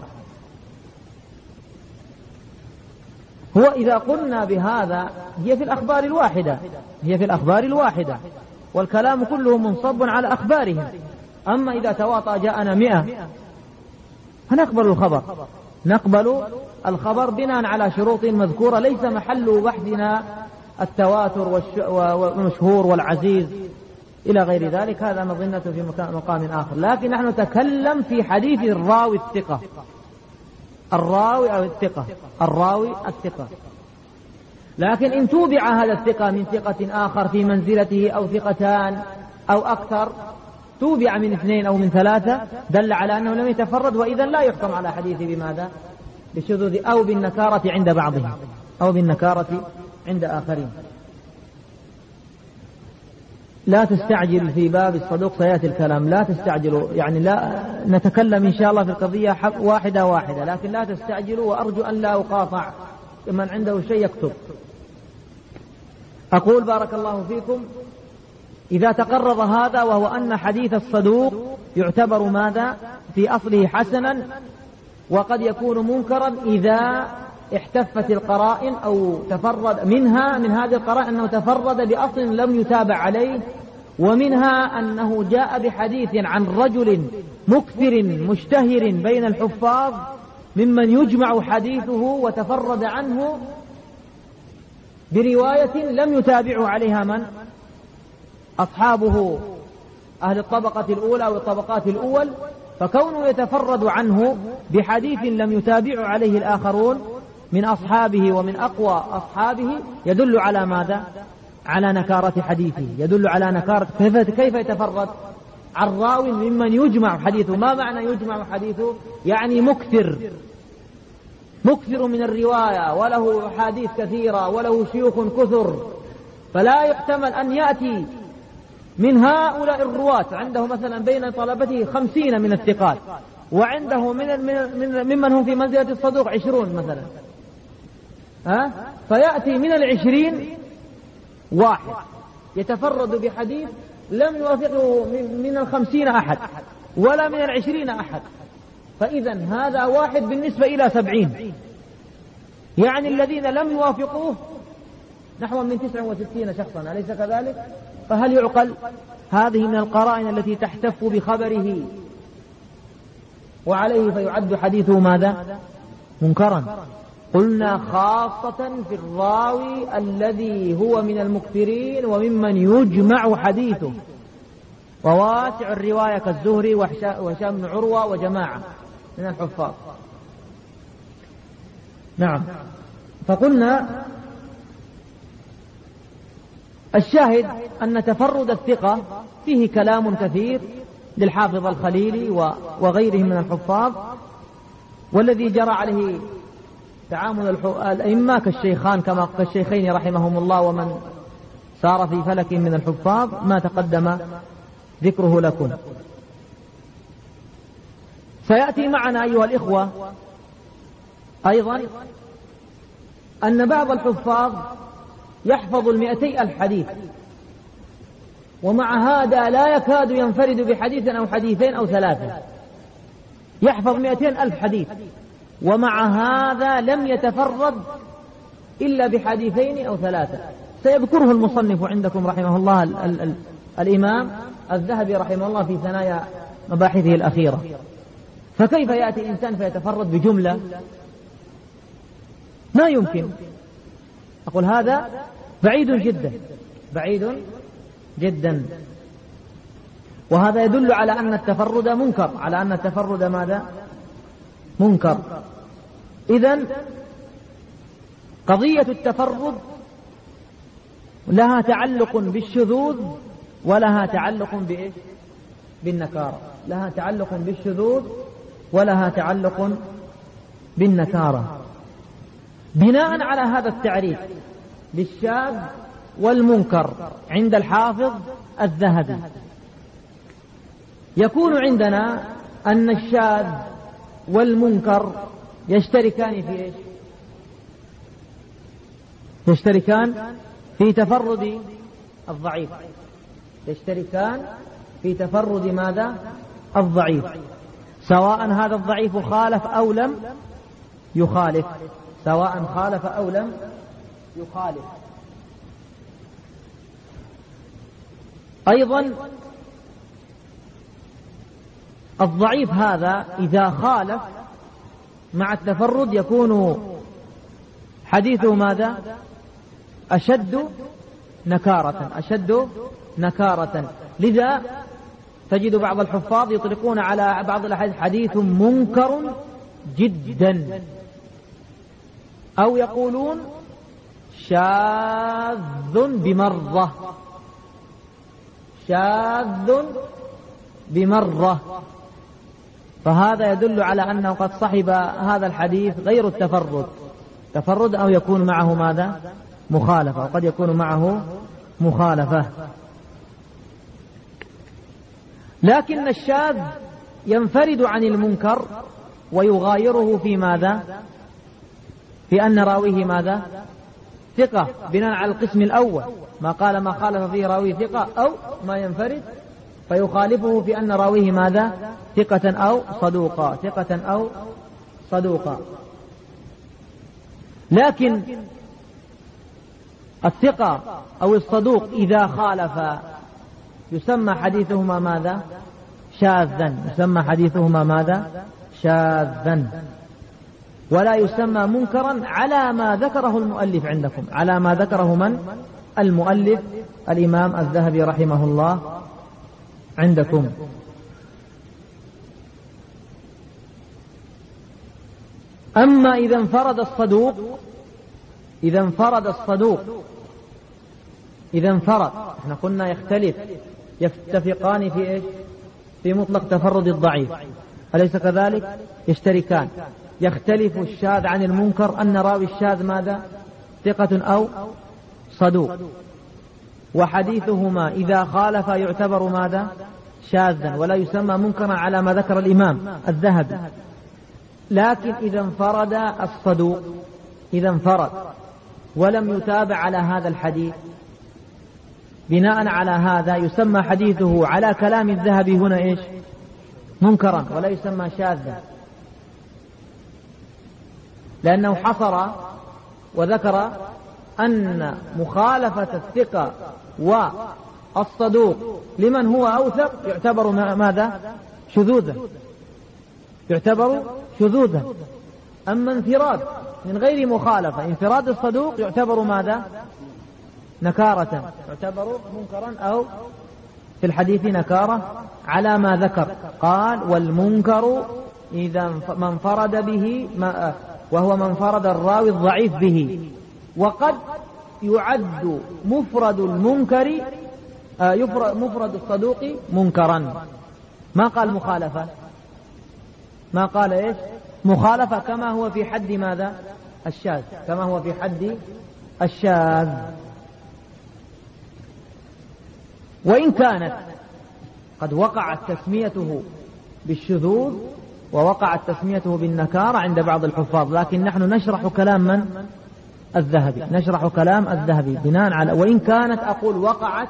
هو إذا قلنا بهذا هي في الأخبار الواحدة، هي في الأخبار الواحدة، والكلام كله منصب على أخبارهم. أما إذا تواطأ جاءنا 100 فنقبل الخبر، نقبل الخبر بناء على شروط مذكورة ليس محل بحثنا التواتر والمشهور والعزيز إلى غير ذلك، هذا مظنة في مقام آخر. لكن نحن نتكلم في حديث الراوي الثقة، الراوي أو الثقة، الراوي الثقة. لكن إن توبع هذا الثقة من ثقة آخر في منزلته أو ثقتان أو أكثر، توبع من 2 أو من 3، دل على أنه لم يتفرد، وإذا لا يحكم على حديثه بماذا؟ بالشذوذ أو بالنكارة عند بعضهم أو بالنكارة عند آخرين. لا تستعجل في باب الصدوق، سيأتي الكلام، لا تستعجلوا، يعني لا نتكلم إن شاء الله في القضية واحدة واحدة، لكن لا تستعجلوا، وأرجو أن لا أقاطع من عنده شيء يكتب. أقول بارك الله فيكم: إذا تقرر هذا، وهو أن حديث الصدوق يعتبر ماذا؟ في أصله حسنا، وقد يكون منكرا إذا احتفت القرائن أو تفرد منها من هذه القرائن أنه تفرد بأصل لم يتابع عليه، ومنها أنه جاء بحديث عن رجل مكثر مشتهر بين الحفاظ ممن يجمع حديثه وتفرد عنه برواية لم يتابع عليها من؟ أصحابه أهل الطبقة الأولى والطبقات الأول، فكونه يتفرد عنه بحديث لم يتابع عليه الآخرون من أصحابه ومن أقوى أصحابه يدل على ماذا؟ على نكارة حديثه، يدل على نكارة. كيف يتفرد؟ عن راو ممن يجمع حديثه. ما معنى يجمع حديثه؟ يعني مكثر من الرواية، وله أحاديث كثيرة، وله شيوخ كثر، فلا يحتمل أن يأتي من هؤلاء الرواة عنده مثلا بين طلبته 50 من الثقات، وعنده ممن هم في منزلة الصدوق 20 مثلا، فيأتي من 20 واحد يتفرد بحديث لم يوافقه من 50 أحد ولا من 20 أحد، فإذا هذا واحد بالنسبة إلى 70، يعني الذين لم يوافقوه نحو من 69 شخصا، أليس كذلك؟ فهل يعقل؟ هذه من القرائن التي تحتف بخبره وعليه فيعد حديثه ماذا؟ منكرا. قلنا خاصة في الراوي الذي هو من المكثرين وممن يجمع حديثه، وواسع الرواية كالزهري وهشام بن عروة وجماعة من الحفاظ. نعم. فقلنا الشاهد أن تفرد الثقة فيه كلام كثير للحافظ الخليلي وغيره من الحفاظ، والذي جرى عليه تعامل الأئمة كالشيخين رحمهم الله ومن سار في فلك من الحفاظ ما تقدم ذكره لكم. سيأتي معنا أيها الإخوة أيضا أن بعض الحفاظ يحفظ 200,000 حديث، ومع هذا لا يكاد ينفرد بحديث أو حديثين أو 3، يحفظ 200,000 حديث، ومع هذا لم يتفرد إلا بحديثين أو 3. سيذكره المصنف عندكم رحمه الله الإمام الذهبي رحمه الله في ثنايا مباحثه الأخيرة. فكيف يأتي إنسان فيتفرد بجملة؟ ما يمكن. أقول هذا بعيد جدا، بعيد جدا، وهذا يدل على أن التفرد منكر، على أن التفرد ماذا؟ منكر. إذن قضية التفرد لها تعلق بالشذوذ ولها تعلق بإيش؟ بالنكارة. لها تعلق بالشذوذ ولها تعلق بالنكارة. بناء على هذا التعريف بالشاذ والمنكر عند الحافظ الذهبي، يكون عندنا أن الشاذ والمنكر يشتركان في إيش؟ يشتركان في تفرد الضعيف، يشتركان في تفرد ماذا؟ الضعيف، سواء هذا الضعيف خالف أو لم يخالف، سواء خالف أو لم يخالف. أيضا الضعيف هذا إذا خالف مع التفرد يكون حديثه ماذا؟ أشد نكارة. لذا تجد بعض الحفاظ يطلقون على بعض الأحاديث حديث منكر جدا، أو يقولون شاذ بمرة، فهذا يدل على أنه قد صحب هذا الحديث غير تفرد أو يكون معه ماذا؟ مخالفة، وقد يكون معه مخالفة. لكن الشاذ ينفرد عن المنكر ويغايره في ماذا؟ في أن راويه ماذا؟ ثقة، بناء على القسم الأول ما قال ما خالف فيه راويه ثقة، أو ما ينفرد فيخالفه في أن راويه ماذا؟ ثقة أو صدوقا. لكن الثقة أو الصدوق إذا خالف يسمى حديثهما ماذا؟ شاذا، ولا يسمى منكرا على ما ذكره المؤلف عندكم، على ما ذكره من؟ المؤلف الإمام الذهبي رحمه الله عندكم. أما إذا انفرد احنا قلنا يتفقان في إيش؟ في مطلق تفرد الضعيف، أليس كذلك؟ يشتركان. يختلف الشاذ عن المنكر أن راوي الشاذ ماذا؟ ثقة أو صدوق، وحديثهما إذا خالف يعتبر ماذا؟ شاذا، ولا يسمى منكرا على ما ذكر الإمام الذهبي. لكن إذا انفرد الصدوق، إذا انفرد ولم يتابع على هذا الحديث، بناء على هذا يسمى حديثه على كلام الذهبي هنا إيش؟ منكرا، ولا يسمى شاذا، لأنه حصر وذكر أن مخالفة الثقة والصدوق لمن هو أوثق يعتبر ماذا؟ شذوذا. أما انفراد من غير مخالفة، انفراد الصدوق يعتبر ماذا؟ نكارة، يعتبر منكرا أو في الحديث نكارة على ما ذكر. قال والمنكر إذا من انفرد به وهو من انفرد الراوي الضعيف به، وقد يعد مفرد المنكر مفرد الصدوق منكرا. ما قال مخالفة، ما قال إيش؟ مخالفة، كما هو في حد ماذا؟ الشاذ، كما هو في حد الشاذ. وإن كانت قد وقعت تسميته بالشذوذ ووقعت تسميته بالنكارة عند بعض الحفاظ، لكن نحن نشرح كلام من؟ الذهبي، نشرح كلام الذهبي بناء على. وإن كانت أقول وقعت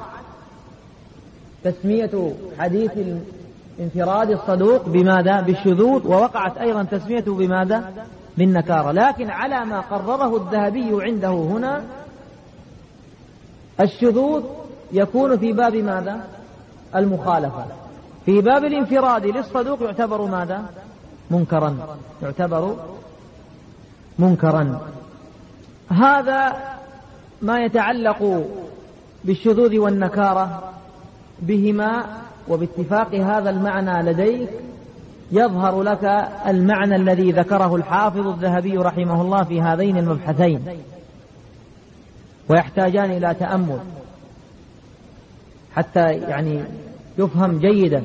تسمية حديث انفراد الصدوق بماذا؟ بالشذوذ، ووقعت أيضا تسميته بماذا؟ بالنكارة، لكن على ما قرره الذهبي عنده هنا الشذوذ يكون في باب ماذا؟ المخالفة. في باب الانفراد للصدوق يعتبر ماذا؟ منكرا. هذا ما يتعلق بالشذوذ والنكارة بهما. وباتفاق هذا المعنى لديك يظهر لك المعنى الذي ذكره الحافظ الذهبي رحمه الله في هذين المبحثين، ويحتاجان إلى تأمل حتى يعني يفهم جيدا.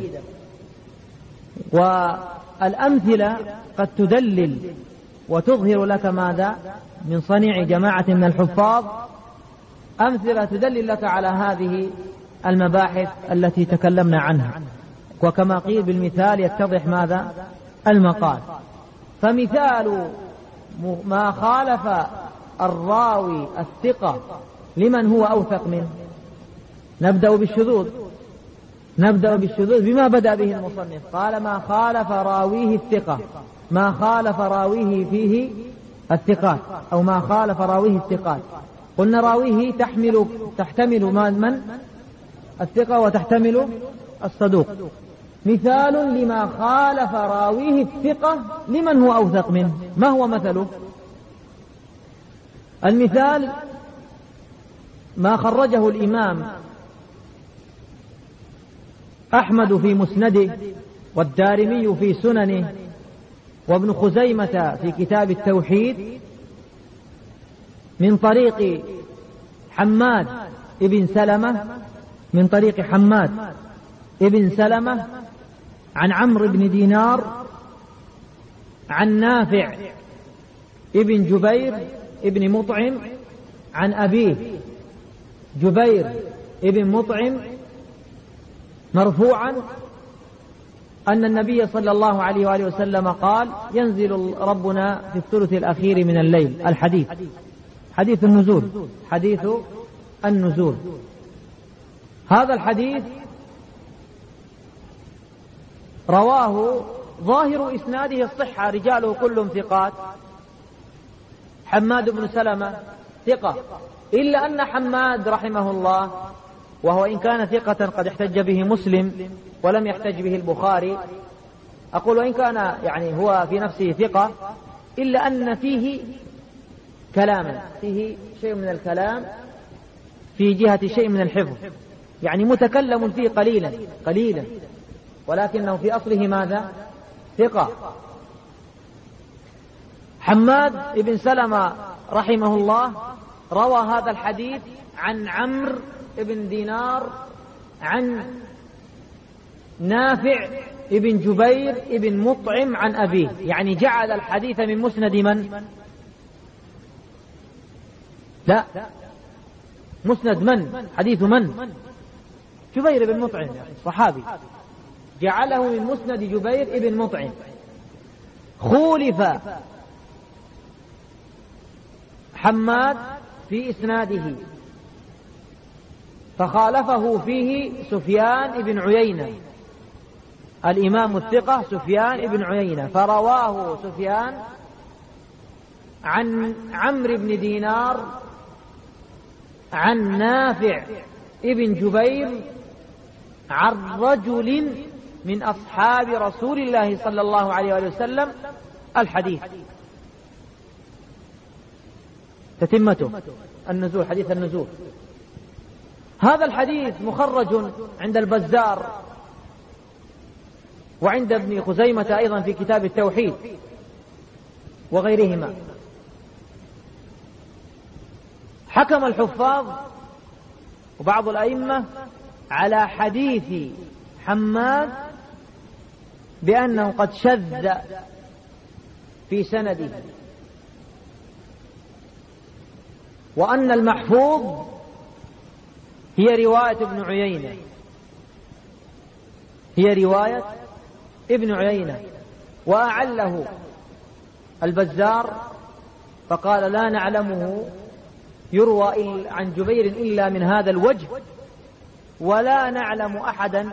والأمثلة قد تدلل وتظهر لك ماذا؟ من صنيع جماعة من الحفاظ أمثلة تدلل لك على هذه المباحث التي تكلمنا عنها. وكما قيل بالمثال يتضح ماذا؟ المقال. فمثال ما خالف الراوي الثقة لمن هو أوثق منه، نبدأ بالشذوذ بما بدأ به المصنف. قال ما خالف راويه الثقة، ما خالف راويه فيه الثقات، أو ما خالف راويه الثقات. قلنا راويه تحتمل من الثقة وتحتمل الصدوق. مثال لما خالف راويه الثقة لمن هو أوثق منه، ما هو مثله؟ المثال ما خرجه الإمام أحمد في مسنده، والدارمي في سننه، وابن خزيمة في كتاب التوحيد، من طريق حماد ابن سلمة، من طريق حماد ابن سلمة عن عمرو بن دينار عن نافع ابن جبير ابن مطعم عن أبيه جبير ابن مطعم مرفوعا أن النبي صلى الله عليه وآله وسلم قال: ينزل ربنا في الثلث الأخير من الليل. الحديث حديث النزول، حديث النزول. هذا الحديث رواه ظاهر إسناده الصحة، رجاله كلهم ثقات. حماد بن سلمة ثقة، إلا أن حماد رحمه الله، وهو إن كان ثقة قد احتج به مسلم ولم يحتج به البخاري، أقول وإن كان يعني هو في نفسه ثقة، إلا أن فيه كلاما، فيه شيء من الكلام في جهة شيء من الحفظ، يعني متكلم فيه قليلا، ولكنه في أصله ماذا؟ ثقة. حماد بن سلمة رحمه الله روى هذا الحديث عن عمرو بن دينار عن نافع ابن جبير ابن مطعم عن أبيه، يعني جعل الحديث من مسند من؟ لا، مسند من؟ حديث من؟ جبير بن مطعم، صحابي، جعله من مسند جبير ابن مطعم. خولف حماد في إسناده، فخالفه فيه سفيان بن عيينة، الإمام الثقة سفيان بن عيينة، فرواه سفيان عن عمرو بن دينار عن نافع ابن جبير عن رجل من أصحاب رسول الله صلى الله عليه وسلم الحديث. تتمته النزول، حديث النزول. هذا الحديث مخرج عند البزار وعند ابن خزيمة أيضا في كتاب التوحيد وغيرهما. حكم الحفاظ وبعض الأئمة على حديث حماد بأنه قد شذ في سنده، وأن المحفوظ هي رواية ابن عيينة، هي رواية ابن عيينة. وأعله البزار فقال: لا نعلمه يروى عن جبير إلا من هذا الوجه، ولا نعلم أحدا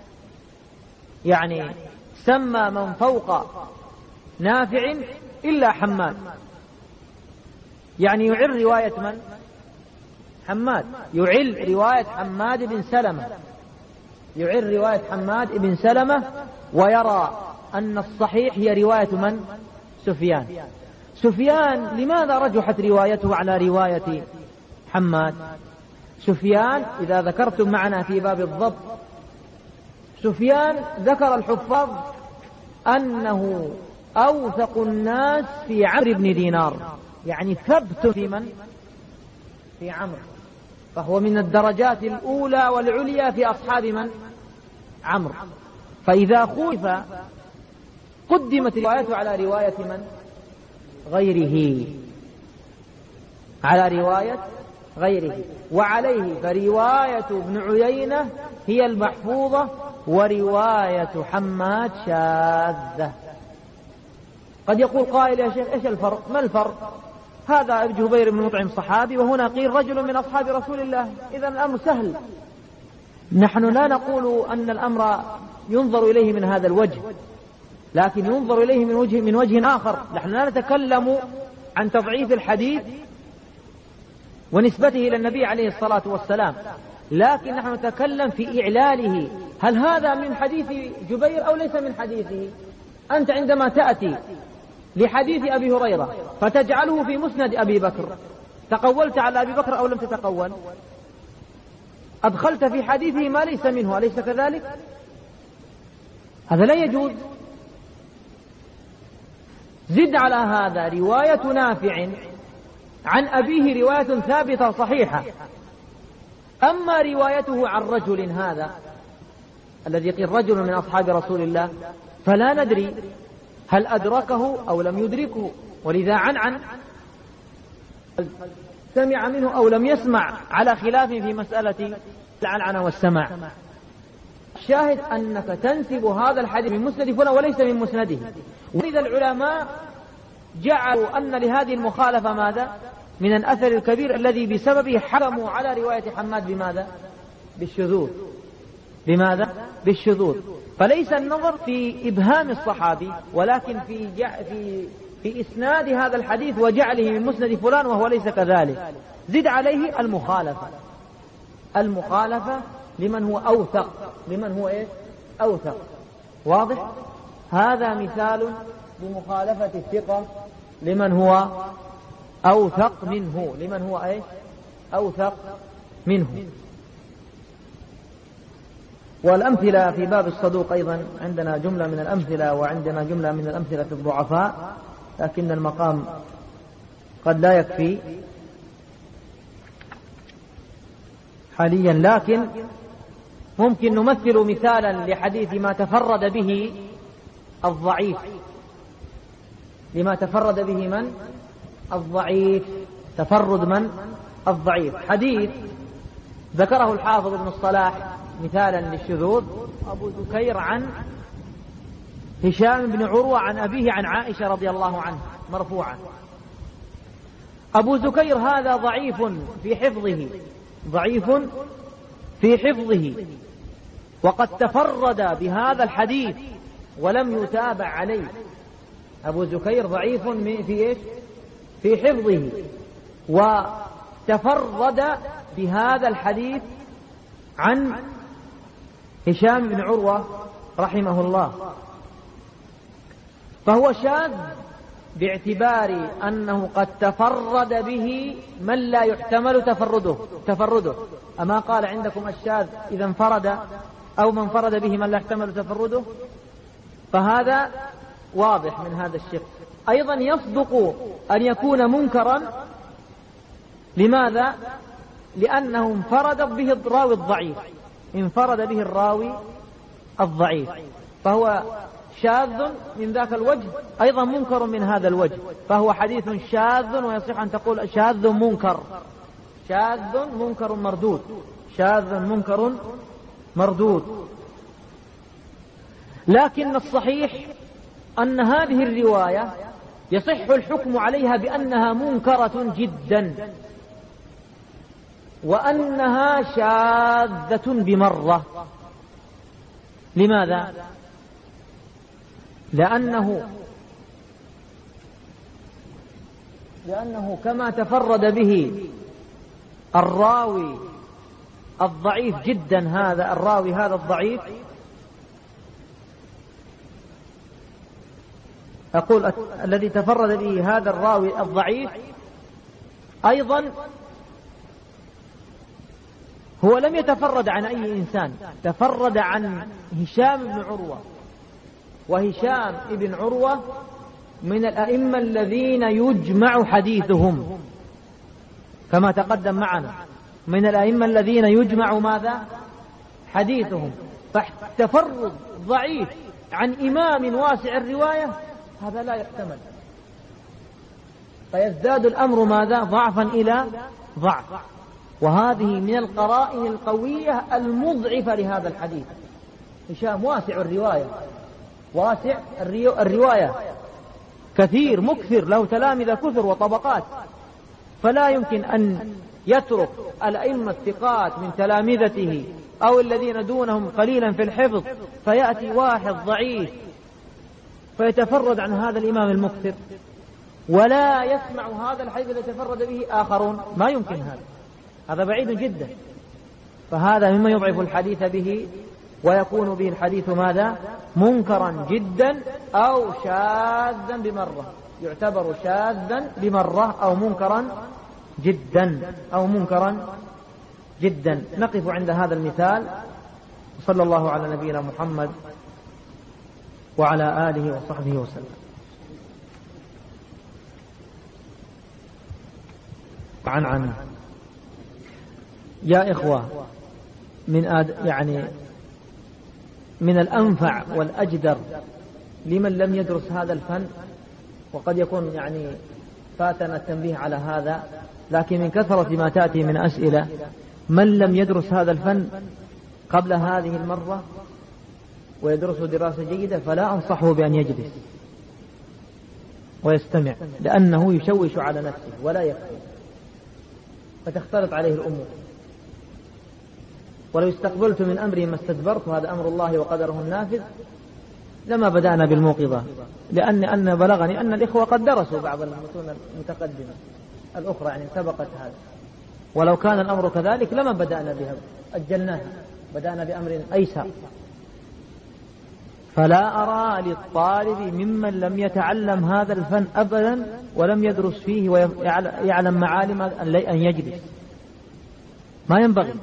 يعني سمى من فوق نافع إلا حماد، يعني يعل رواية من؟ حماد، يعل رواية حماد بن سلمة، يعل رواية حماد بن سلمة، ويرى أن الصحيح هي رواية من؟ سفيان. سفيان لماذا رجحت روايته على رواية حماد؟ سفيان إذا ذكرتم معنا في باب الضبط، سفيان ذكر الحفاظ أنه أوثق الناس في عمرو بن دينار، يعني ثبت في من؟ في عمرو، فهو من الدرجات الأولى والعليا في أصحاب من؟ عمرو. فإذا خولف قدمت روايته على رواية من؟ غيره، على رواية غيره. وعليه فرواية ابن عيينة هي المحفوظة، ورواية حماد شاذة. قد يقول قائل: يا شيخ إيش الفرق؟ ما الفرق؟ هذا جبير بن مطعم صحابي، وهنا قيل رجل من أصحاب رسول الله، إذا الأمر سهل. نحن لا نقول أن الأمر ينظر إليه من هذا الوجه، لكن ينظر إليه من وجه آخر. نحن لا نتكلم عن تضعيف الحديث ونسبته إلى النبي عليه الصلاة والسلام، لكن نحن نتكلم في إعلاله، هل هذا من حديث جبير أو ليس من حديثه؟ أنت عندما تأتي لحديث أبي هريرة فتجعله في مسند أبي بكر، تقولت على أبي بكر أو لم تتقول؟ أدخلت في حديثه ما ليس منه، أليس كذلك؟ هذا لا يجوز. زد على هذا رواية نافع عن أبيه رواية ثابتة صحيحة، أما روايته عن رجل هذا الذي قيل رجل من أصحاب رسول الله فلا ندري هل أدركه أو لم يدركه، ولذا عن سمع منه أو لم يسمع، على خلاف في مسألة العنعنة والسماع. الشاهد أنك تنسب هذا الحديث من مسند فلان وليس من مسنده. ولذا العلماء جعلوا أن لهذه المخالفة ماذا؟ من الأثر الكبير الذي بسببه حكموا على رواية حماد بماذا؟ بالشذوذ. لماذا؟ بالشذوذ. فليس النظر في إبهام الصحابي، ولكن في إسناد هذا الحديث وجعله من مسند فلان وهو ليس كذلك. زد عليه المخالفة لمن هو أوثق، لمن هو إيه؟ أوثق. واضح؟ هذا مثال بمخالفة الثقة لمن هو أوثق منه، لمن هو إيه؟ أوثق منه. والأمثلة في باب الصدوق أيضا عندنا جملة من الأمثلة، وعندنا جملة من الأمثلة في الضعفاء، لكن المقام قد لا يكفي حاليا، لكن ممكن نمثل مثالا لحديث ما تفرد به الضعيف، لما تفرد به من؟ الضعيف. تفرد من؟ الضعيف. حديث ذكره الحافظ ابن الصلاح مثالا للشذوذ: أبو زكير عن هشام بن عروة عن أبيه عن عائشة رضي الله عنه مرفوعا. أبو زكير هذا ضعيف في حفظه، ضعيف في حفظه، وقد تفرد بهذا الحديث ولم يتابع عليه. أبو زكير ضعيف في إيش؟ في حفظه، وتفرد بهذا الحديث عن هشام بن عروة رحمه الله، فهو شاذ باعتبار أنه قد تفرد به من لا يحتمل تفرده. أما قال عندكم الشاذ إذا انفرد أو من فرد به من لا يحتمل تفرده، فهذا واضح من هذا الشق. أيضا يصدق أن يكون منكرا. لماذا؟ لأنه انفرد به الراوي الضعيف، انفرد به الراوي الضعيف، فهو شاذ من ذاك الوجه، أيضا منكر من هذا الوجه، فهو حديث شاذ، ويصح أن تقول شاذ منكر، شاذ منكر مردود، شاذ منكر مردود. لكن الصحيح أن هذه الرواية يصح الحكم عليها بأنها منكرة جدا، وأنها شاذة بمرة. لماذا؟ لأنه كما تفرد به الراوي الضعيف جدا، هذا الراوي هذا الضعيف، أقول الذي تفرد به هذا الراوي الضعيف أيضا هو لم يتفرد عن أي إنسان، تفرد عن هشام بن عروة، وهشام بن عروة من الأئمة الذين يجمع حديثهم كما تقدم معنا، من الأئمة الذين يجمع ماذا؟ حديثهم. فتفرد ضعيف عن إمام واسع الرواية هذا لا يحتمل، فيزداد الأمر ماذا؟ ضعفا إلى ضعف. وهذه من القرائن القوية المضعفة لهذا الحديث. هشام واسع الرواية، واسع الرواية، كثير مكثر، له تلامذة كثر وطبقات، فلا يمكن أن يترك الأئمة الثقات من تلامذته أو الذين دونهم قليلا في الحفظ فيأتي واحد ضعيف فيتفرد عن هذا الإمام المكثر ولا يسمع هذا الحديث الذي تفرد به آخرون. ما يمكن هذا بعيد جدا. فهذا مما يضعف الحديث به، ويكون به الحديث ماذا؟ منكرا جدا أو شاذا بمرة، يعتبر شاذا بمرة أو منكرا جدا. نقف عند هذا المثال، صلى الله على نبينا محمد وعلى آله وصحبه وسلم. عنه يا إخوة، من الأنفع والأجدر لمن لم يدرس هذا الفن، وقد يكون فاتنا التنبيه على هذا، لكن من كثرة ما تأتي من أسئلة، من لم يدرس هذا الفن قبل هذه المرة ويدرسه دراسة جيدة فلا أنصحه بأن يجلس ويستمع، لأنه يشوش على نفسه ولا يكفي، فتختلط عليه الأمور. ولو استقبلت من أمري ما استدبرت، وهذا أمر الله وقدره النافذ، لما بدأنا بالموقظة، لأن بلغني أن الإخوة قد درسوا بعض المتون المتقدمة الأخرى سبقت هذا، ولو كان الأمر كذلك لما بدأنا بها، أجلناها، بدأنا بأمر أيسر. فلا أرى للطالب ممن لم يتعلم هذا الفن أبدا ولم يدرس فيه ويعلم معالم أن يجلس، ما ينبغي.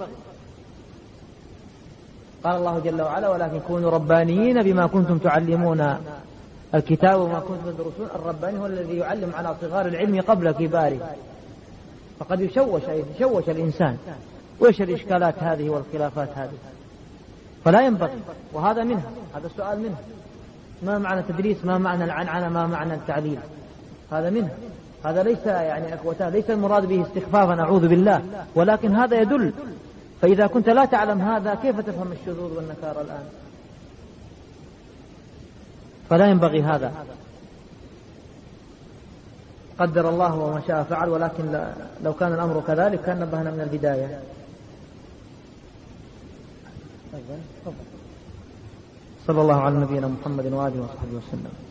قال الله جل وعلا: ولكن كونوا ربانيين بما كنتم تعلمون الكتاب وما كنتم تدرسون. الرباني هو الذي يعلم على صغار العلم قبل كباره، فقد يشوش الإنسان، وإيش الإشكالات هذه والخلافات هذه، فلا ينبغي. وهذا منها، هذا السؤال منها، ما معنى تدريس، ما معنى العنعنة، ما معنى التعليل، هذا منها. هذا ليس أخوتان، ليس المراد به استخفافا، نعوذ بالله، ولكن هذا يدل. فإذا كنت لا تعلم هذا كيف تفهم الشذوذ والنكارة الآن؟ فلا ينبغي هذا. قدر الله وما شاء فعل، ولكن لو كان الأمر كذلك كان نبهنا من البداية. صلى الله على نبينا محمد وآله وصحبه وسلم.